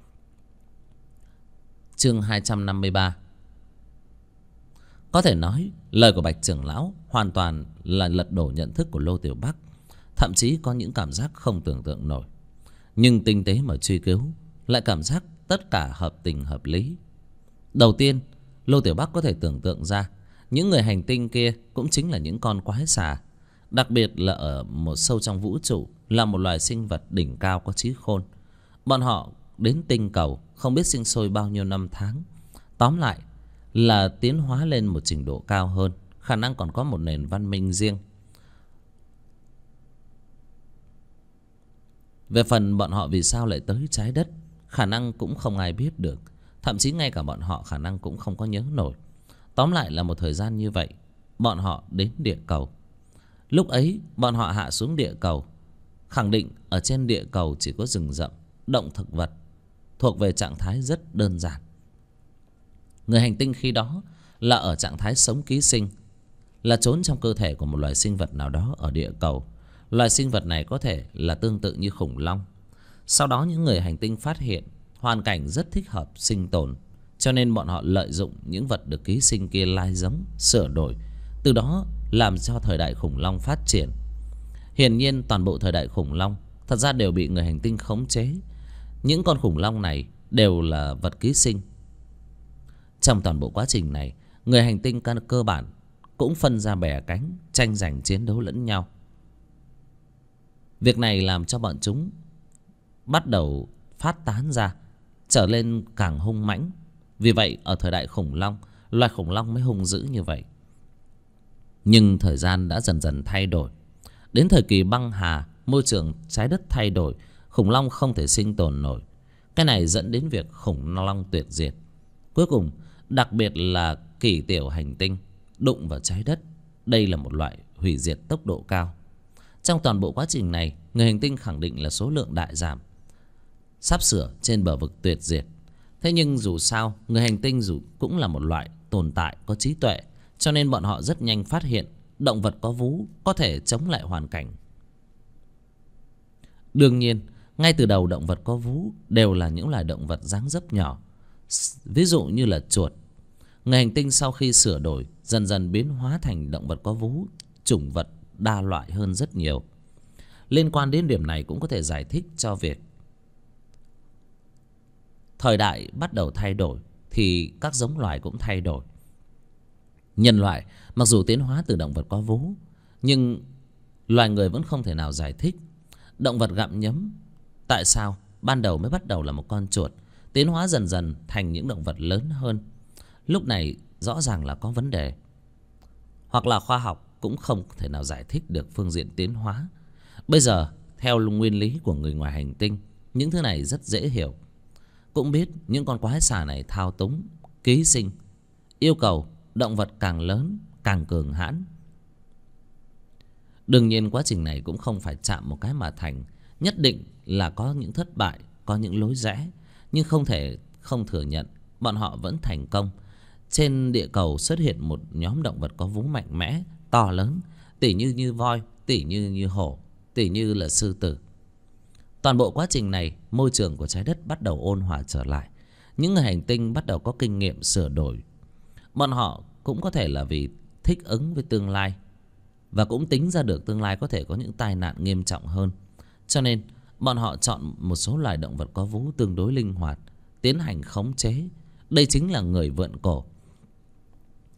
Chương 253. Có thể nói lời của Bạch trưởng lão hoàn toàn là lật đổ nhận thức của Lô Tiểu Bắc. Thậm chí có những cảm giác không tưởng tượng nổi. Nhưng tinh tế mà truy cứu, lại cảm giác tất cả hợp tình hợp lý. Đầu tiên, Lô Tiểu Bắc có thể tưởng tượng ra những người hành tinh kia cũng chính là những con quái xà. Đặc biệt là ở một sâu trong vũ trụ, là một loài sinh vật đỉnh cao có trí khôn. Bọn họ đến tinh cầu không biết sinh sôi bao nhiêu năm tháng. Tóm lại là tiến hóa lên một trình độ cao hơn, khả năng còn có một nền văn minh riêng. Về phần bọn họ vì sao lại tới trái đất, khả năng cũng không ai biết được. Thậm chí ngay cả bọn họ khả năng cũng không có nhớ nổi. Tóm lại là một thời gian như vậy, bọn họ đến địa cầu. Lúc ấy bọn họ hạ xuống địa cầu, khẳng định ở trên địa cầu chỉ có rừng rậm, động thực vật, thuộc về trạng thái rất đơn giản. Người hành tinh khi đó là ở trạng thái sống ký sinh, là trốn trong cơ thể của một loài sinh vật nào đó ở địa cầu. Loài sinh vật này có thể là tương tự như khủng long. Sau đó những người hành tinh phát hiện hoàn cảnh rất thích hợp sinh tồn, cho nên bọn họ lợi dụng những vật được ký sinh kia lai giống, sửa đổi, từ đó làm cho thời đại khủng long phát triển. Hiển nhiên toàn bộ thời đại khủng long thật ra đều bị người hành tinh khống chế. Những con khủng long này đều là vật ký sinh. Trong toàn bộ quá trình này, người hành tinh cơ bản cũng phân ra bè cánh, tranh giành chiến đấu lẫn nhau. Việc này làm cho bọn chúng bắt đầu phát tán ra, trở lên càng hung mãnh. Vì vậy ở thời đại khủng long, loài khủng long mới hung dữ như vậy. Nhưng thời gian đã dần dần thay đổi. Đến thời kỳ băng hà, môi trường trái đất thay đổi, khủng long không thể sinh tồn nổi. Cái này dẫn đến việc khủng long tuyệt diệt. Cuối cùng, đặc biệt là kỳ tiểu hành tinh đụng vào trái đất, đây là một loại hủy diệt tốc độ cao. Trong toàn bộ quá trình này, người hành tinh khẳng định là số lượng đại giảm, sắp sửa trên bờ vực tuyệt diệt. Thế nhưng dù sao, người hành tinh dù cũng là một loại tồn tại có trí tuệ, cho nên bọn họ rất nhanh phát hiện động vật có vú có thể chống lại hoàn cảnh. Đương nhiên, ngay từ đầu động vật có vú đều là những loài động vật dáng dấp nhỏ, ví dụ như là chuột. Người hành tinh sau khi sửa đổi dần dần biến hóa thành động vật có vú, chủng vật đa loại hơn rất nhiều. Liên quan đến điểm này cũng có thể giải thích cho việc thời đại bắt đầu thay đổi thì các giống loài cũng thay đổi. Nhân loại mặc dù tiến hóa từ động vật có vú, nhưng loài người vẫn không thể nào giải thích động vật gặm nhấm tại sao ban đầu mới bắt đầu là một con chuột, tiến hóa dần dần thành những động vật lớn hơn. Lúc này rõ ràng là có vấn đề, hoặc là khoa học cũng không thể nào giải thích được phương diện tiến hóa. Bây giờ theo nguyên lý của người ngoài hành tinh, những thứ này rất dễ hiểu. Cũng biết những con quái xà này thao túng, ký sinh, yêu cầu động vật càng lớn càng cường hãn. Đương nhiên quá trình này cũng không phải chạm một cái mà thành, nhất định là có những thất bại, có những lối rẽ. Nhưng không thể không thừa nhận bọn họ vẫn thành công. Trên địa cầu xuất hiện một nhóm động vật có vú mạnh mẽ, to lớn, tỉ như voi, tỉ như hổ, tỉ như là sư tử. Toàn bộ quá trình này, môi trường của trái đất bắt đầu ôn hòa trở lại. Những người hành tinh bắt đầu có kinh nghiệm sửa đổi. Bọn họ cũng có thể là vì thích ứng với tương lai, và cũng tính ra được tương lai có thể có những tai nạn nghiêm trọng hơn. Cho nên bọn họ chọn một số loài động vật có vú tương đối linh hoạt, tiến hành khống chế. Đây chính là người vượn cổ.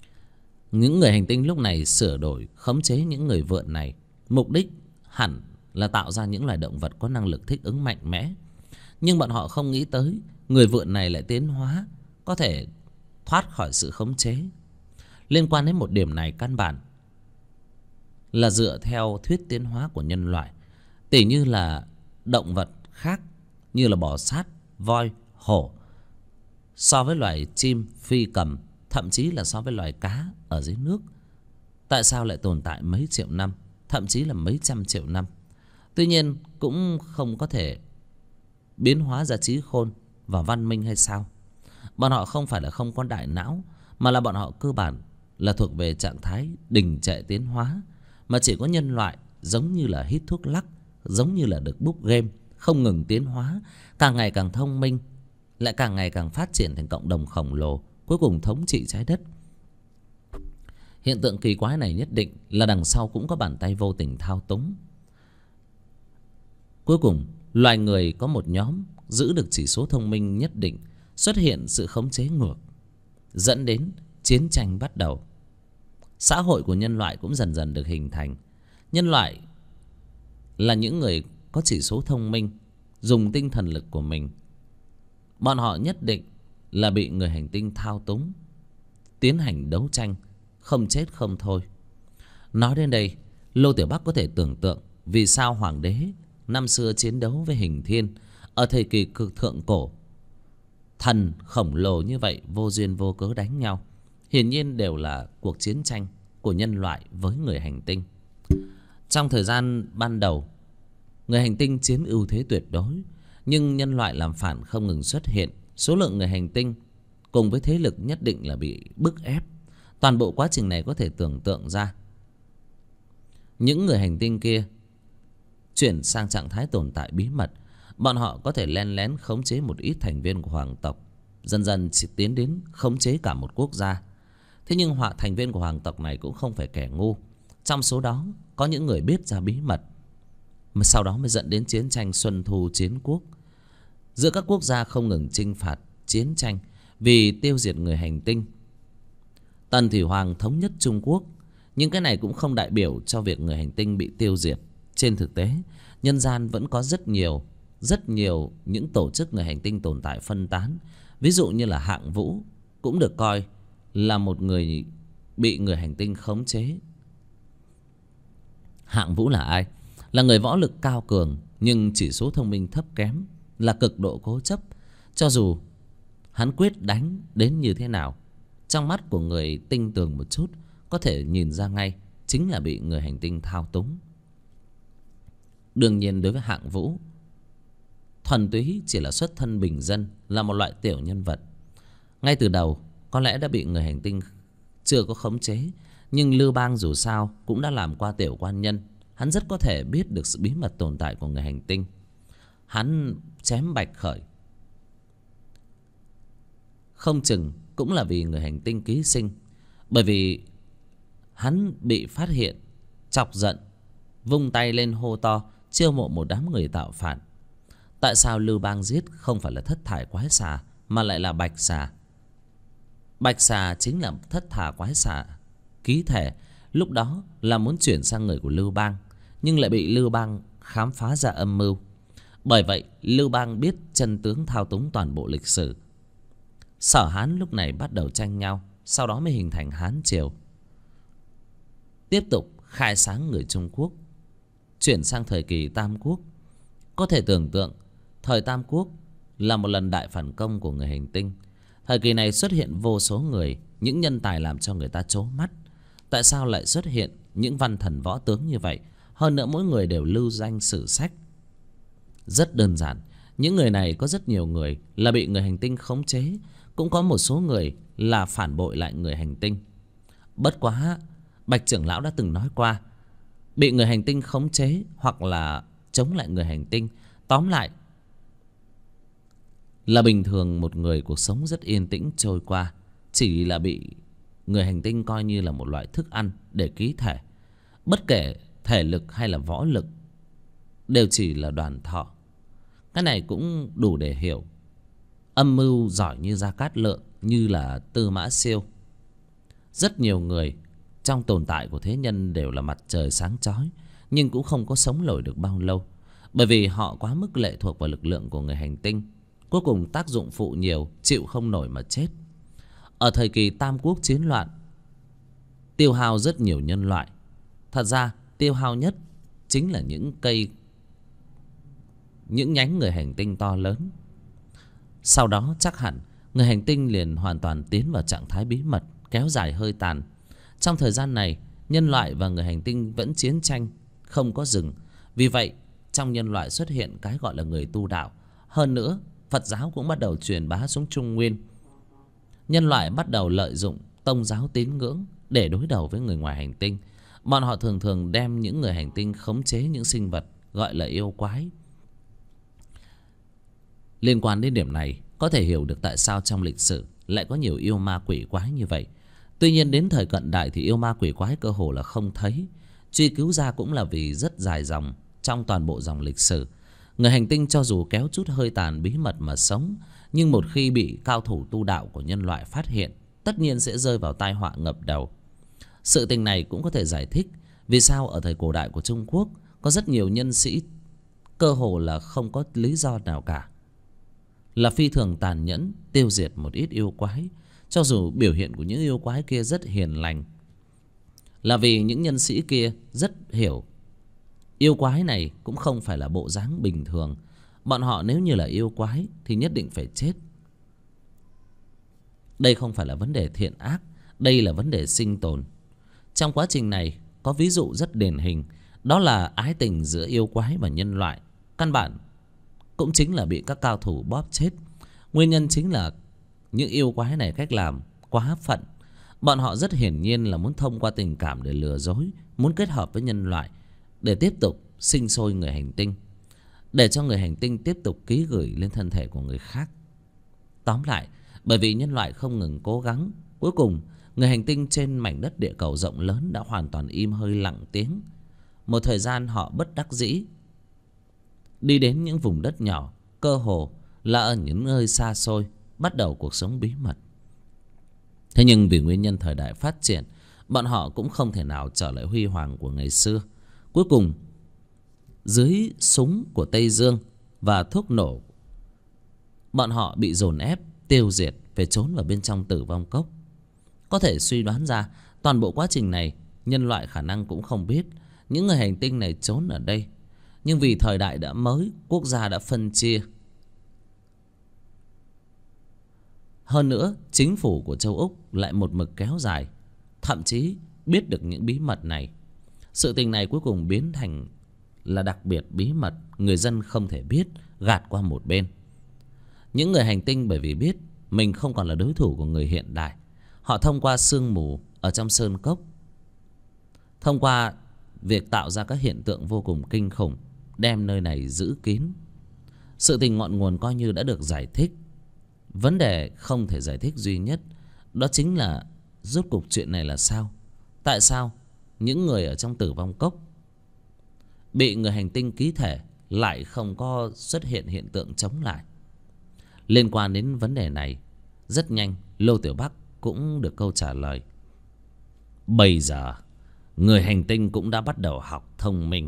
Những người hành tinh lúc này sửa đổi, khống chế những người vượn này, mục đích hẳn là tạo ra những loài động vật có năng lực thích ứng mạnh mẽ. Nhưng bọn họ không nghĩ tới người vượn này lại tiến hóa, có thể thoát khỏi sự khống chế. Liên quan đến một điểm này căn bản là dựa theo thuyết tiến hóa của nhân loại. Tỉ như là động vật khác như là bò sát, voi, hổ, so với loài chim, phi cầm, thậm chí là so với loài cá ở dưới nước, tại sao lại tồn tại mấy triệu năm, thậm chí là mấy trăm triệu năm. Tuy nhiên cũng không có thể biến hóa ra trí khôn và văn minh hay sao? Bọn họ không phải là không có đại não, mà là bọn họ cơ bản là thuộc về trạng thái đình trệ tiến hóa. Mà chỉ có nhân loại giống như là hít thuốc lắc, giống như là được book game, không ngừng tiến hóa, càng ngày càng thông minh, lại càng ngày càng phát triển thành cộng đồng khổng lồ, cuối cùng thống trị trái đất. Hiện tượng kỳ quái này nhất định là đằng sau cũng có bàn tay vô tình thao túng. Cuối cùng loài người có một nhóm giữ được chỉ số thông minh nhất định, xuất hiện sự khống chế ngược, dẫn đến chiến tranh bắt đầu. Xã hội của nhân loại cũng dần dần được hình thành. Nhân loại là những người có chỉ số thông minh, dùng tinh thần lực của mình. Bọn họ nhất định là bị người hành tinh thao túng, tiến hành đấu tranh, không chết không thôi. Nói đến đây, Lô Tiểu Bắc có thể tưởng tượng vì sao hoàng đế năm xưa chiến đấu với hình thiên ở thời kỳ cực thượng cổ. Thần khổng lồ như vậy vô duyên vô cớ đánh nhau, hiển nhiên đều là cuộc chiến tranh của nhân loại với người hành tinh. Trong thời gian ban đầu, người hành tinh chiếm ưu thế tuyệt đối, nhưng nhân loại làm phản không ngừng xuất hiện. Số lượng người hành tinh cùng với thế lực nhất định là bị bức ép. Toàn bộ quá trình này có thể tưởng tượng ra. Những người hành tinh kia chuyển sang trạng thái tồn tại bí mật. Bọn họ có thể len lén khống chế một ít thành viên của hoàng tộc, dần dần tiến đến khống chế cả một quốc gia. Thế nhưng thành viên của hoàng tộc này cũng không phải kẻ ngu. Trong số đó có những người biết ra bí mật, mà sau đó mới dẫn đến chiến tranh Xuân Thu Chiến Quốc. Giữa các quốc gia không ngừng chinh phạt, chiến tranh vì tiêu diệt người hành tinh. Tần Thủy Hoàng thống nhất Trung Quốc, nhưng cái này cũng không đại biểu cho việc người hành tinh bị tiêu diệt. Trên thực tế, nhân gian vẫn có rất nhiều những tổ chức người hành tinh tồn tại phân tán. Ví dụ như là Hạng Vũ cũng được coi là một người bị người hành tinh khống chế. Hạng Vũ là ai? Là người võ lực cao cường nhưng chỉ số thông minh thấp kém, là cực độ cố chấp. Cho dù hắn quyết đánh đến như thế nào, trong mắt của người tinh tường một chút có thể nhìn ra ngay chính là bị người hành tinh thao túng. Đương nhiên đối với Hạng Vũ, thuần túy chỉ là xuất thân bình dân, là một loại tiểu nhân vật. Ngay từ đầu có lẽ đã bị người hành tinh chưa có khống chế, nhưng Lưu Bang dù sao cũng đã làm qua tiểu quan nhân. Hắn rất có thể biết được sự bí mật tồn tại của người hành tinh. Hắn chém Bạch Khởi không chừng cũng là vì người hành tinh ký sinh. Bởi vì hắn bị phát hiện, chọc giận, vung tay lên hô to, chiêu mộ một đám người tạo phản. Tại sao Lưu Bang giết không phải là thất thải quái xà, mà lại là bạch xà? Bạch xà chính là thất thải quái xà ký thể, lúc đó là muốn chuyển sang người của Lưu Bang, nhưng lại bị Lưu Bang khám phá ra âm mưu. Bởi vậy Lưu Bang biết chân tướng thao túng toàn bộ lịch sử. Sở Hán lúc này bắt đầu tranh nhau, sau đó mới hình thành Hán Triều, tiếp tục khai sáng người Trung Quốc, chuyển sang thời kỳ Tam Quốc. Có thể tưởng tượng thời Tam Quốc là một lần đại phản công của người hành tinh. Thời kỳ này xuất hiện vô số người, những nhân tài làm cho người ta trố mắt. Tại sao lại xuất hiện những văn thần võ tướng như vậy? Hơn nữa mỗi người đều lưu danh sử sách. Rất đơn giản, những người này có rất nhiều người là bị người hành tinh khống chế, cũng có một số người là phản bội lại người hành tinh. Bất quá Bạch trưởng lão đã từng nói qua, bị người hành tinh khống chế hoặc là chống lại người hành tinh, tóm lại là bình thường một người cuộc sống rất yên tĩnh trôi qua, chỉ là bị người hành tinh coi như là một loại thức ăn để ký thể. Bất kể thể lực hay là võ lực đều chỉ là đoàn thọ. Cái này cũng đủ để hiểu âm mưu giỏi như Gia Cát Lượng, như là Tư Mã Siêu. Rất nhiều người trong tồn tại của thế nhân đều là mặt trời sáng chói, nhưng cũng không có sống nổi được bao lâu, bởi vì họ quá mức lệ thuộc vào lực lượng của người hành tinh. Cuối cùng tác dụng phụ nhiều, chịu không nổi mà chết. Ở thời kỳ Tam Quốc chiến loạn, tiêu hao rất nhiều nhân loại. Thật ra tiêu hao nhất chính là những nhánh người hành tinh to lớn. Sau đó chắc hẳn người hành tinh liền hoàn toàn tiến vào trạng thái bí mật, kéo dài hơi tàn. Trong thời gian này, nhân loại và người hành tinh vẫn chiến tranh, không có dừng. Vì vậy, trong nhân loại xuất hiện cái gọi là người tu đạo. Hơn nữa, Phật giáo cũng bắt đầu truyền bá xuống Trung Nguyên. Nhân loại bắt đầu lợi dụng tôn giáo tín ngưỡng để đối đầu với người ngoài hành tinh. Bọn họ thường thường đem những người hành tinh khống chế những sinh vật gọi là yêu quái. Liên quan đến điểm này, có thể hiểu được tại sao trong lịch sử lại có nhiều yêu ma quỷ quái như vậy. Tuy nhiên đến thời cận đại thì yêu ma quỷ quái cơ hồ là không thấy. Truy cứu ra cũng là vì rất dài dòng. Trong toàn bộ dòng lịch sử, người hành tinh cho dù kéo chút hơi tàn bí mật mà sống, nhưng một khi bị cao thủ tu đạo của nhân loại phát hiện, tất nhiên sẽ rơi vào tai họa ngập đầu. Sự tình này cũng có thể giải thích vì sao ở thời cổ đại của Trung Quốc có rất nhiều nhân sĩ cơ hồ là không có lý do nào cả, là phi thường tàn nhẫn tiêu diệt một ít yêu quái, cho dù biểu hiện của những yêu quái kia rất hiền lành. Là vì những nhân sĩ kia rất hiểu yêu quái này cũng không phải là bộ dáng bình thường. Bọn họ nếu như là yêu quái thì nhất định phải chết. Đây không phải là vấn đề thiện ác, đây là vấn đề sinh tồn. Trong quá trình này có ví dụ rất điển hình, đó là ái tình giữa yêu quái và nhân loại. Căn bản cũng chính là bị các cao thủ bóp chết. Nguyên nhân chính là những yêu quái này cách làm quá phận. Bọn họ rất hiển nhiên là muốn thông qua tình cảm để lừa dối, muốn kết hợp với nhân loại để tiếp tục sinh sôi người hành tinh, để cho người hành tinh tiếp tục ký gửi lên thân thể của người khác. Tóm lại, bởi vì nhân loại không ngừng cố gắng, cuối cùng người hành tinh trên mảnh đất địa cầu rộng lớn đã hoàn toàn im hơi lặng tiếng. Một thời gian họ bất đắc dĩ đi đến những vùng đất nhỏ, cơ hồ là ở những nơi xa xôi, bắt đầu cuộc sống bí mật. Thế nhưng vì nguyên nhân thời đại phát triển, bọn họ cũng không thể nào trở lại huy hoàng của ngày xưa. Cuối cùng, dưới súng của Tây Dương và thuốc nổ, bọn họ bị dồn ép tiêu diệt, phải trốn vào bên trong Tử Vong Cốc. Có thể suy đoán ra toàn bộ quá trình này nhân loại khả năng cũng không biết những người hành tinh này trốn ở đây. Nhưng vì thời đại đã mới, quốc gia đã phân chia. Hơn nữa, chính phủ của châu Úc lại một mực kéo dài, thậm chí biết được những bí mật này. Sự tình này cuối cùng biến thành là đặc biệt bí mật, người dân không thể biết, gạt qua một bên. Những người hành tinh bởi vì biết mình không còn là đối thủ của người hiện đại, họ thông qua sương mù ở trong sơn cốc, thông qua việc tạo ra các hiện tượng vô cùng kinh khủng, đem nơi này giữ kín. Sự tình ngọn nguồn coi như đã được giải thích. Vấn đề không thể giải thích duy nhất, đó chính là rốt cuộc chuyện này là sao? Tại sao những người ở trong Tử Vong Cốc bị người hành tinh ký thể lại không có xuất hiện hiện tượng chống lại? Liên quan đến vấn đề này, rất nhanh Lô Tiểu Bắc cũng được câu trả lời. Bây giờ người hành tinh cũng đã bắt đầu học thông minh.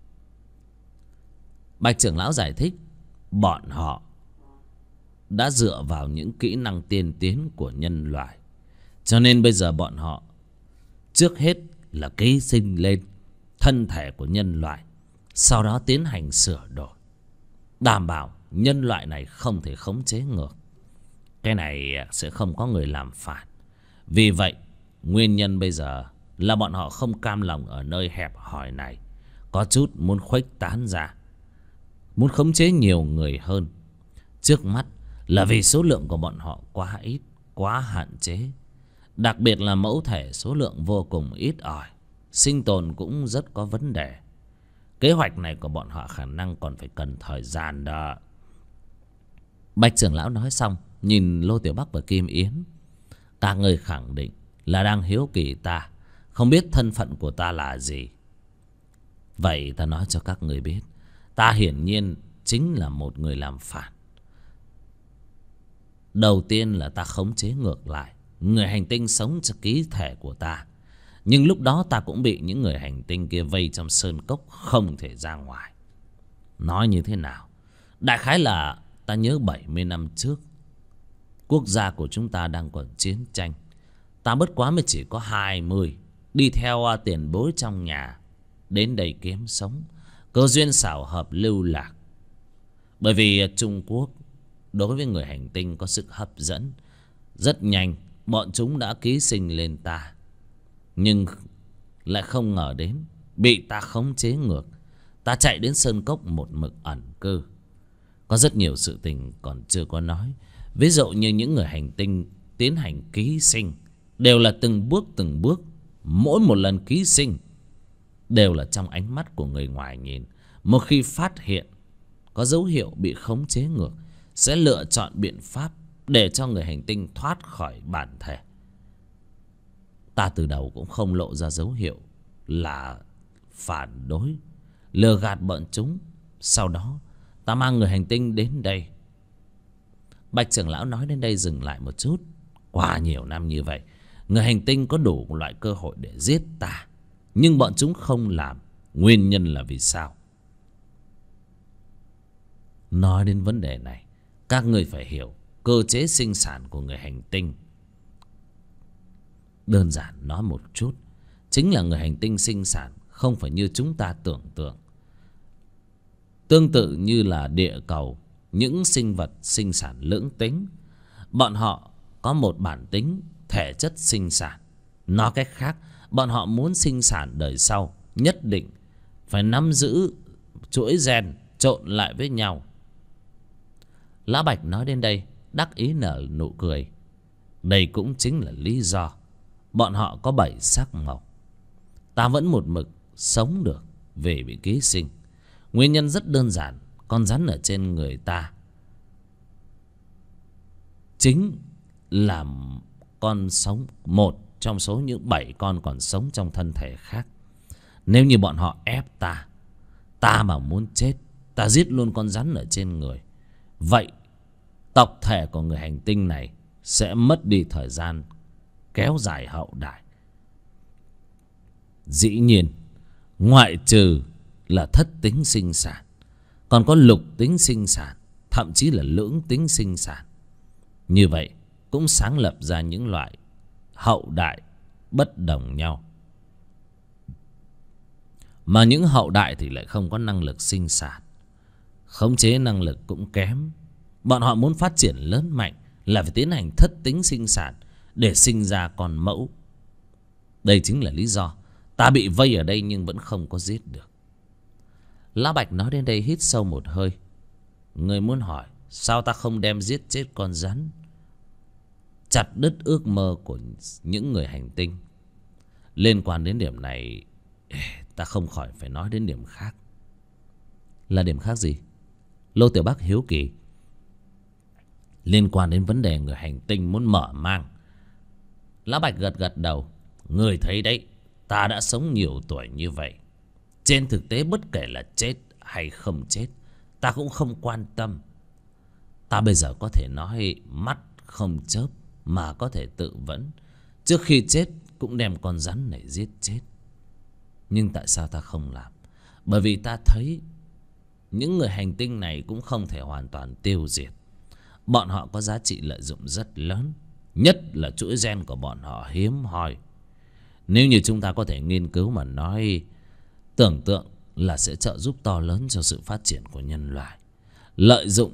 Bạch trưởng lão giải thích, bọn họ đã dựa vào những kỹ năng tiên tiến của nhân loại, cho nên bây giờ bọn họ trước hết là ký sinh lên thân thể của nhân loại, sau đó tiến hành sửa đổi, đảm bảo nhân loại này không thể khống chế ngược. Cái này sẽ không có người làm phản. Vì vậy nguyên nhân bây giờ là bọn họ không cam lòng ở nơi hẹp hòi này, có chút muốn khuếch tán ra, muốn khống chế nhiều người hơn. Trước mắt là vì số lượng của bọn họ quá ít, quá hạn chế. Đặc biệt là mẫu thể số lượng vô cùng ít ỏi, sinh tồn cũng rất có vấn đề. Kế hoạch này của bọn họ khả năng còn phải cần thời gian đó. Bạch trưởng lão nói xong, nhìn Lô Tiểu Bắc và Kim Yến. Các người khẳng định là đang hiếu kỳ ta, không biết thân phận của ta là gì. Vậy ta nói cho các người biết, ta hiển nhiên chính là một người làm phản. Đầu tiên là ta khống chế ngược lại người hành tinh sống cho ký thể của ta. Nhưng lúc đó ta cũng bị những người hành tinh kia vây trong sơn cốc, không thể ra ngoài. Nói như thế nào? Đại khái là ta nhớ 70 năm trước, quốc gia của chúng ta đang còn chiến tranh. Ta bất quá mới chỉ có 20, đi theo tiền bối trong nhà đến đây kiếm sống. Cơ duyên xảo hợp lưu lạc. Bởi vì Trung Quốc đối với người hành tinh có sức hấp dẫn, rất nhanh bọn chúng đã ký sinh lên ta. Nhưng lại không ngờ đến bị ta khống chế ngược. Ta chạy đến sơn cốc một mực ẩn cư. Có rất nhiều sự tình còn chưa có nói. Ví dụ như những người hành tinh tiến hành ký sinh đều là từng bước. Mỗi một lần ký sinh đều là trong ánh mắt của người ngoài nhìn. Một khi phát hiện có dấu hiệu bị khống chế ngược, sẽ lựa chọn biện pháp để cho người hành tinh thoát khỏi bản thể. Ta từ đầu cũng không lộ ra dấu hiệu là phản đối, lừa gạt bọn chúng. Sau đó ta mang người hành tinh đến đây. Bạch trưởng lão nói đến đây dừng lại một chút. Qua nhiều năm như vậy, người hành tinh có đủ loại cơ hội để giết ta, nhưng bọn chúng không làm. Nguyên nhân là vì sao? Nói đến vấn đề này, các người phải hiểu cơ chế sinh sản của người hành tinh. Đơn giản nói một chút, chính là người hành tinh sinh sản không phải như chúng ta tưởng tượng. Tương tự như là địa cầu, những sinh vật sinh sản lưỡng tính. Bọn họ có một bản tính thể chất sinh sản. Nói cách khác, bọn họ muốn sinh sản đời sau nhất định phải nắm giữ chuỗi gen trộn lại với nhau. Lão Bạch nói đến đây đắc ý nở nụ cười. Đây cũng chính là lý do bọn họ có 7 sắc màu. Ta vẫn một mực sống được vì bị ký sinh. Nguyên nhân rất đơn giản. Con rắn ở trên người ta chính là con sống, một trong số những 7 con còn sống trong thân thể khác. Nếu như bọn họ ép ta, ta mà muốn chết, ta giết luôn con rắn ở trên người. Vậy tộc thể của người hành tinh này sẽ mất đi thời gian kéo dài hậu đại. Dĩ nhiên, ngoại trừ là thất tính sinh sản, còn có lục tính sinh sản, thậm chí là lưỡng tính sinh sản. Như vậy cũng sáng lập ra những loại hậu đại bất đồng nhau. Mà những hậu đại thì lại không có năng lực sinh sản, khống chế năng lực cũng kém. Bọn họ muốn phát triển lớn mạnh là phải tiến hành thất tính sinh sản để sinh ra con mẫu. Đây chính là lý do ta bị vây ở đây nhưng vẫn không có giết được. Lão Bạch nói đến đây hít sâu một hơi. Người muốn hỏi sao ta không đem giết chết con rắn, chặt đứt ước mơ của những người hành tinh. Liên quan đến điểm này, ta không khỏi phải nói đến điểm khác. Là điểm khác gì? Lô Tiểu Bắc hiếu kỳ. Liên quan đến vấn đề người hành tinh muốn mở mang. Lão Bạch gật gật đầu. Người thấy đấy, ta đã sống nhiều tuổi như vậy. Trên thực tế bất kể là chết hay không chết, ta cũng không quan tâm. Ta bây giờ có thể nói mắt không chớp mà có thể tự vẫn. Trước khi chết cũng đem con rắn này giết chết. Nhưng tại sao ta không làm? Bởi vì ta thấy những người hành tinh này cũng không thể hoàn toàn tiêu diệt. Bọn họ có giá trị lợi dụng rất lớn. Nhất là chuỗi gen của bọn họ hiếm hoi. Nếu như chúng ta có thể nghiên cứu mà nói, tưởng tượng là sẽ trợ giúp to lớn cho sự phát triển của nhân loại. Lợi dụng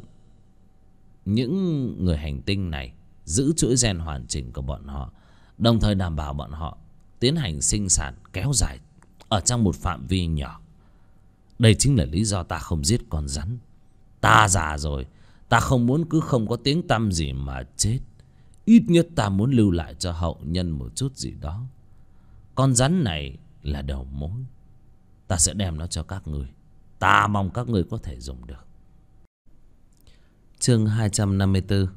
những người hành tinh này, giữ chuỗi gen hoàn chỉnh của bọn họ, đồng thời đảm bảo bọn họ tiến hành sinh sản kéo dài ở trong một phạm vi nhỏ. Đây chính là lý do ta không giết con rắn. Ta già rồi, ta không muốn cứ không có tiếng tăm gì mà chết. Ít nhất ta muốn lưu lại cho hậu nhân một chút gì đó. Con rắn này là đầu mối. Ta sẽ đem nó cho các người. Ta mong các người có thể dùng được. Chương 254.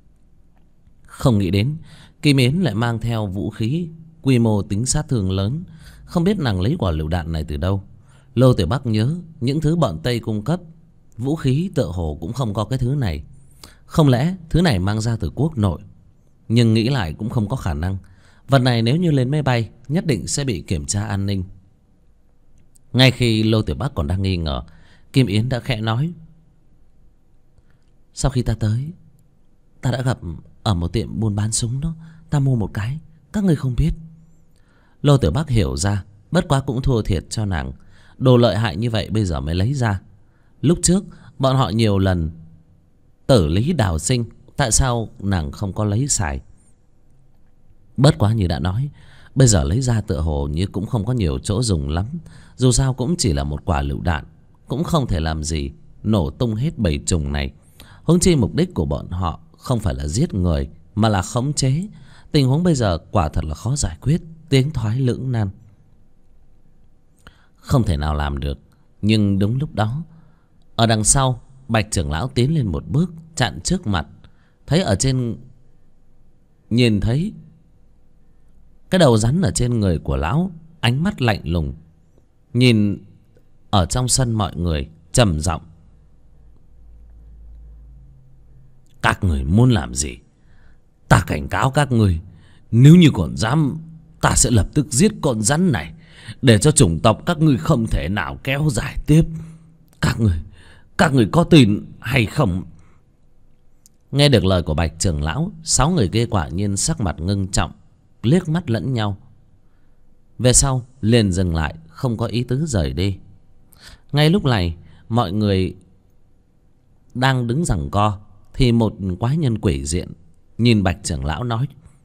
Không nghĩ đến Kim Yến lại mang theo vũ khí quy mô tính sát thương lớn. Không biết nàng lấy quả lựu đạn này từ đâu. Lô Tiểu Bắc nhớ những thứ bọn Tây cung cấp vũ khí tựa hồ cũng không có cái thứ này. Không lẽ thứ này mang ra từ quốc nội? Nhưng nghĩ lại cũng không có khả năng. Vật này nếu như lên máy bay nhất định sẽ bị kiểm tra an ninh. Ngay khi Lô Tiểu Bắc còn đang nghi ngờ, Kim Yến đã khẽ nói: sau khi ta tới, ta đã gặp ở một tiệm buôn bán súng đó. Ta mua một cái, các ngươi không biết. Lô Tiểu Bắc hiểu ra, bất quá cũng thua thiệt cho nàng. Đồ lợi hại như vậy bây giờ mới lấy ra. Lúc trước bọn họ nhiều lần tử lý đào sinh, tại sao nàng không có lấy xài? Bất quá như đã nói, bây giờ lấy ra tựa hồ như cũng không có nhiều chỗ dùng lắm. Dù sao cũng chỉ là một quả lựu đạn, cũng không thể làm gì nổ tung hết bầy trùng này. Huống chi mục đích của bọn họ không phải là giết người, mà là khống chế. Tình huống bây giờ quả thật là khó giải quyết, tiến thoái lưỡng nan, không thể nào làm được. Nhưng đúng lúc đó, ở đằng sau, Bạch trưởng lão tiến lên một bước, chặn trước mặt. Thấy ở trên, nhìn thấy cái đầu rắn ở trên người của lão, ánh mắt lạnh lùng nhìn ở trong sân mọi người, trầm giọng: các người muốn làm gì? Ta cảnh cáo các người, nếu như còn dám, ta sẽ lập tức giết con rắn này, để cho chủng tộc các ngươi không thể nào kéo dài tiếp. Các người có tin hay không? Nghe được lời của Bạch trưởng lão, 6 người kia quả nhiên sắc mặt ngưng trọng, liếc mắt lẫn nhau. Về sau liền dừng lại, không có ý tứ rời đi. Ngay lúc này, mọi người đang đứng giằng co, thì một quái nhân quỷ diện nhìn Bạch trưởng lão nói: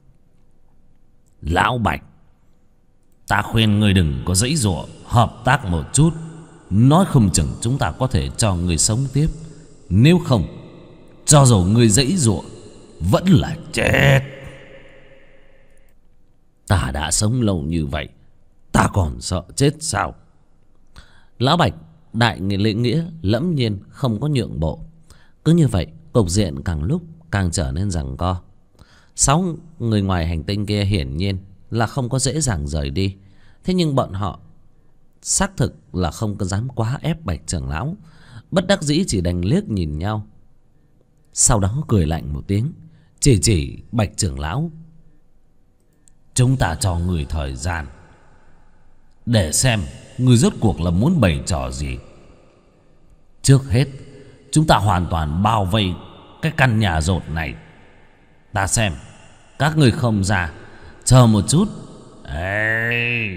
lão Bạch, ta khuyên ngươi đừng có giãy giụa, hợp tác một chút. Nói không chừng chúng ta có thể cho ngươi sống tiếp. Nếu không, cho dù ngươi giãy giụa vẫn là chết. Ta đã sống lâu như vậy, ta còn sợ chết sao? Lão Bạch đại lễ nghĩa lẫm nhiên, không có nhượng bộ. Cứ như vậy, cục diện càng lúc càng trở nên giằng co. 6 người ngoài hành tinh kia hiển nhiên là không có dễ dàng rời đi. Thế nhưng bọn họ xác thực là không có dám quá ép Bạch trưởng lão. Bất đắc dĩ chỉ đành liếc nhìn nhau, sau đó cười lạnh một tiếng, chỉ Bạch trưởng lão: chúng ta cho người thời gian để xem người rốt cuộc là muốn bày trò gì. Trước hết, chúng ta hoàn toàn bao vây cái căn nhà rột này. Ta xem các người không ra, chờ một chút. Ê!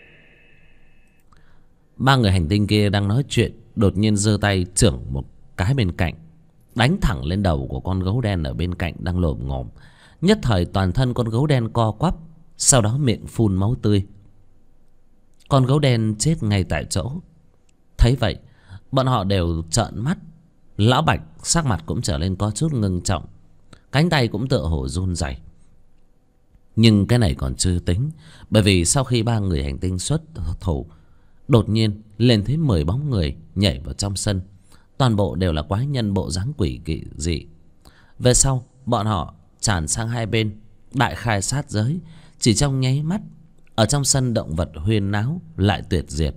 3 người hành tinh kia đang nói chuyện, đột nhiên giơ tay chưởng một cái bên cạnh, đánh thẳng lên đầu của con gấu đen ở bên cạnh đang lồm ngồm. Nhất thời toàn thân con gấu đen co quắp, sau đó miệng phun máu tươi. Con gấu đen chết ngay tại chỗ. Thấy vậy, bọn họ đều trợn mắt. Lão Bạch sắc mặt cũng trở nên có chút ngưng trọng, cánh tay cũng tựa hồ run rẩy. Nhưng cái này còn chưa tính, bởi vì sau khi 3 người hành tinh xuất thủ, đột nhiên lên thấy 10 bóng người nhảy vào trong sân. Toàn bộ đều là quái nhân bộ dáng quỷ kỳ dị. Về sau bọn họ tràn sang hai bên, đại khai sát giới. Chỉ trong nháy mắt, ở trong sân động vật huyên náo lại tuyệt diệt.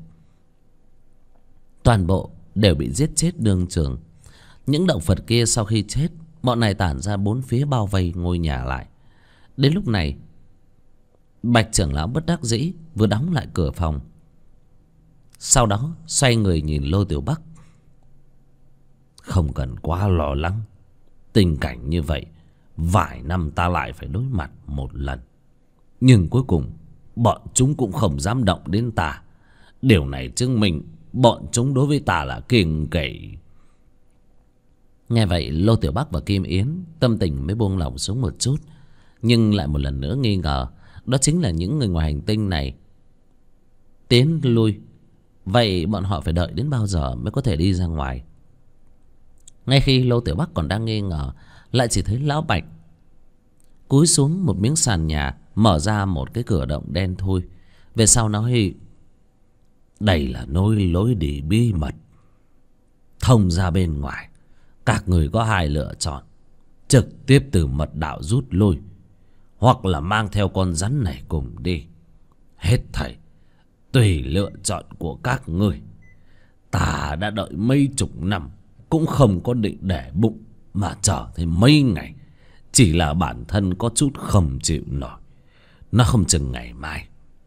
Toàn bộ đều bị giết chết đương trường. Những động vật kia sau khi chết, bọn này tản ra bốn phía bao vây ngôi nhà lại. Đến lúc này, Bạch trưởng lão bất đắc dĩ vừa đóng lại cửa phòng, sau đó xoay người nhìn Lô Tiểu Bắc: không cần quá lo lắng. Tình cảnh như vậy vài năm ta lại phải đối mặt một lần, nhưng cuối cùng bọn chúng cũng không dám động đến ta. Điều này chứng minh bọn chúng đối với ta là kiêng kỵ. Nghe vậy, Lô Tiểu Bắc và Kim Yến tâm tình mới buông lỏng xuống một chút, nhưng lại một lần nữa nghi ngờ, đó chính là những người ngoài hành tinh này tiến lui. Vậy bọn họ phải đợi đến bao giờ mới có thể đi ra ngoài? Ngay khi Lô Tiểu Bắc còn đang nghi ngờ, lại chỉ thấy Lão Bạch cúi xuống một miếng sàn nhà, mở ra một cái cửa động đen thui. Về sau nói: đây là lối đi bí mật thông ra bên ngoài. Các người có hai lựa chọn: trực tiếp từ mật đạo rút lui, hoặc là mang theo con rắn này cùng đi. Hết thảy tùy lựa chọn của các người. Ta đã đợi mấy chục năm cũng không có định để bụng mà chờ thêm mấy ngày. Chỉ là bản thân có chút không chịu nổi, Nó không chừng ngày mai.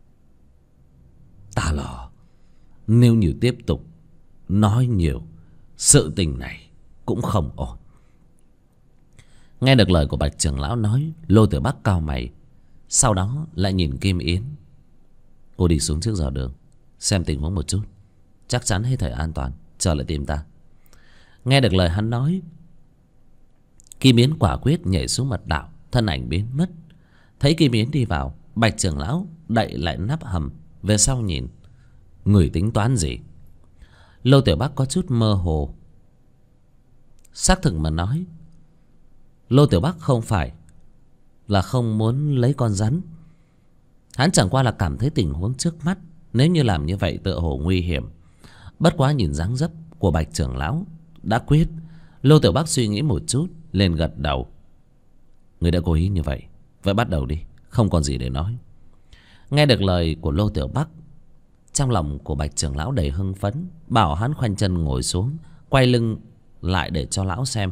Ta lo nếu như tiếp tục nói nhiều, sự tình này cũng không ổn. Nghe được lời của Bạch trưởng lão nói, Lô Tiểu Bắc cau mày, sau đó lại nhìn Kim Yến. Cô đi xuống trước dò đường, xem tình huống một chút, chắc chắn hết thảy an toàn, trở lại tìm ta. Nghe được lời hắn nói, Kim Yến quả quyết nhảy xuống mật đạo, thân ảnh biến mất. Thấy Kim Yến đi vào, Bạch trưởng lão đậy lại nắp hầm, về sau nhìn. Người tính toán gì? Lô Tiểu Bắc có chút mơ hồ. Xác thực mà nói, Lô Tiểu Bắc không phải là không muốn lấy con rắn. Hắn chẳng qua là cảm thấy tình huống trước mắt, nếu như làm như vậy tựa hồ nguy hiểm. Bất quá nhìn dáng dấp của Bạch trưởng lão đã quyết, Lô Tiểu Bắc suy nghĩ một chút, liền gật đầu. Người đã cố ý như vậy, vậy bắt đầu đi, không còn gì để nói. Nghe được lời của Lô Tiểu Bắc, trong lòng của Bạch trưởng lão đầy hưng phấn, bảo hắn khoanh chân ngồi xuống, quay lưng lại để cho lão xem.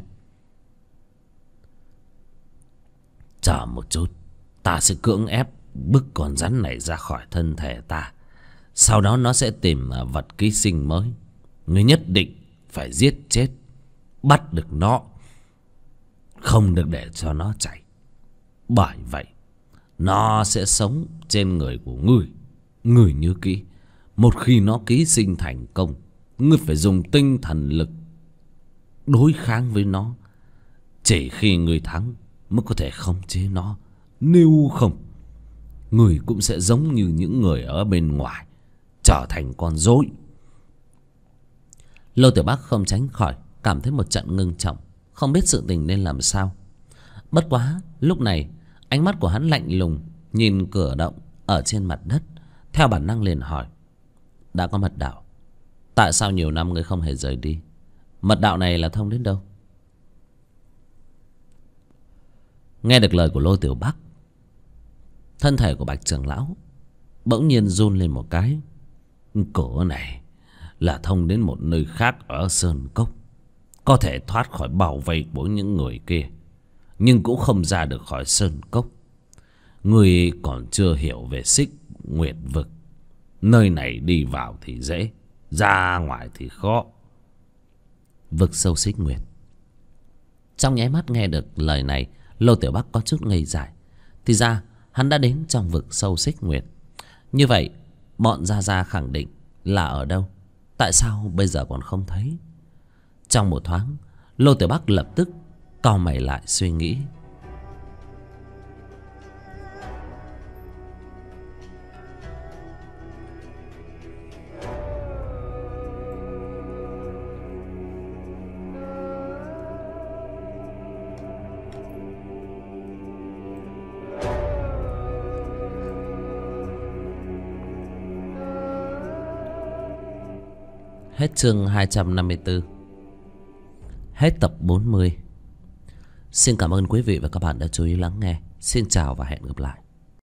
Chờ một chút, ta sẽ cưỡng ép bức con rắn này ra khỏi thân thể ta. Sau đó nó sẽ tìm vật ký sinh mới. Ngươi nhất định phải giết chết, bắt được nó, không được để cho nó chạy. Bởi vậy nó sẽ sống trên người của ngươi. Ngươi nhớ kỹ, một khi nó ký sinh thành công, ngươi phải dùng tinh thần lực đối kháng với nó. Chỉ khi ngươi thắng mới có thể khống chế nó. Nếu không, ngươi cũng sẽ giống như những người ở bên ngoài, trở thành con rối. Lô Tiểu Bắc không tránh khỏi cảm thấy một trận ngưng trọng, không biết sự tình nên làm sao. Bất quá lúc này ánh mắt của hắn lạnh lùng, nhìn cửa động ở trên mặt đất, theo bản năng liền hỏi. Đã có mật đạo, tại sao nhiều năm ngươi không hề rời đi? Mật đạo này là thông đến đâu? Nghe được lời của Lô Tiểu Bắc, thân thể của Bạch trưởng lão bỗng nhiên run lên một cái. Cửa này là thông đến một nơi khác ở Sơn Cốc, có thể thoát khỏi bảo vệ của những người kia, nhưng cũng không ra được khỏi Sơn Cốc. Người còn chưa hiểu về Xích Nguyệt Vực. Nơi này đi vào thì dễ, ra ngoài thì khó. Vực sâu Xích Nguyệt. Trong nháy mắt nghe được lời này, Lô Tiểu Bắc có chút ngây dại. Thì ra hắn đã đến trong vực sâu Xích Nguyệt. Như vậy bọn Gia Gia khẳng định là ở đâu? Tại sao bây giờ còn không thấy? Trong một thoáng, Lô Tiểu Bắc lập tức cau mày lại suy nghĩ. Hết chương 254. Hết tập 40. Xin cảm ơn quý vị và các bạn đã chú ý lắng nghe. Xin chào và hẹn gặp lại.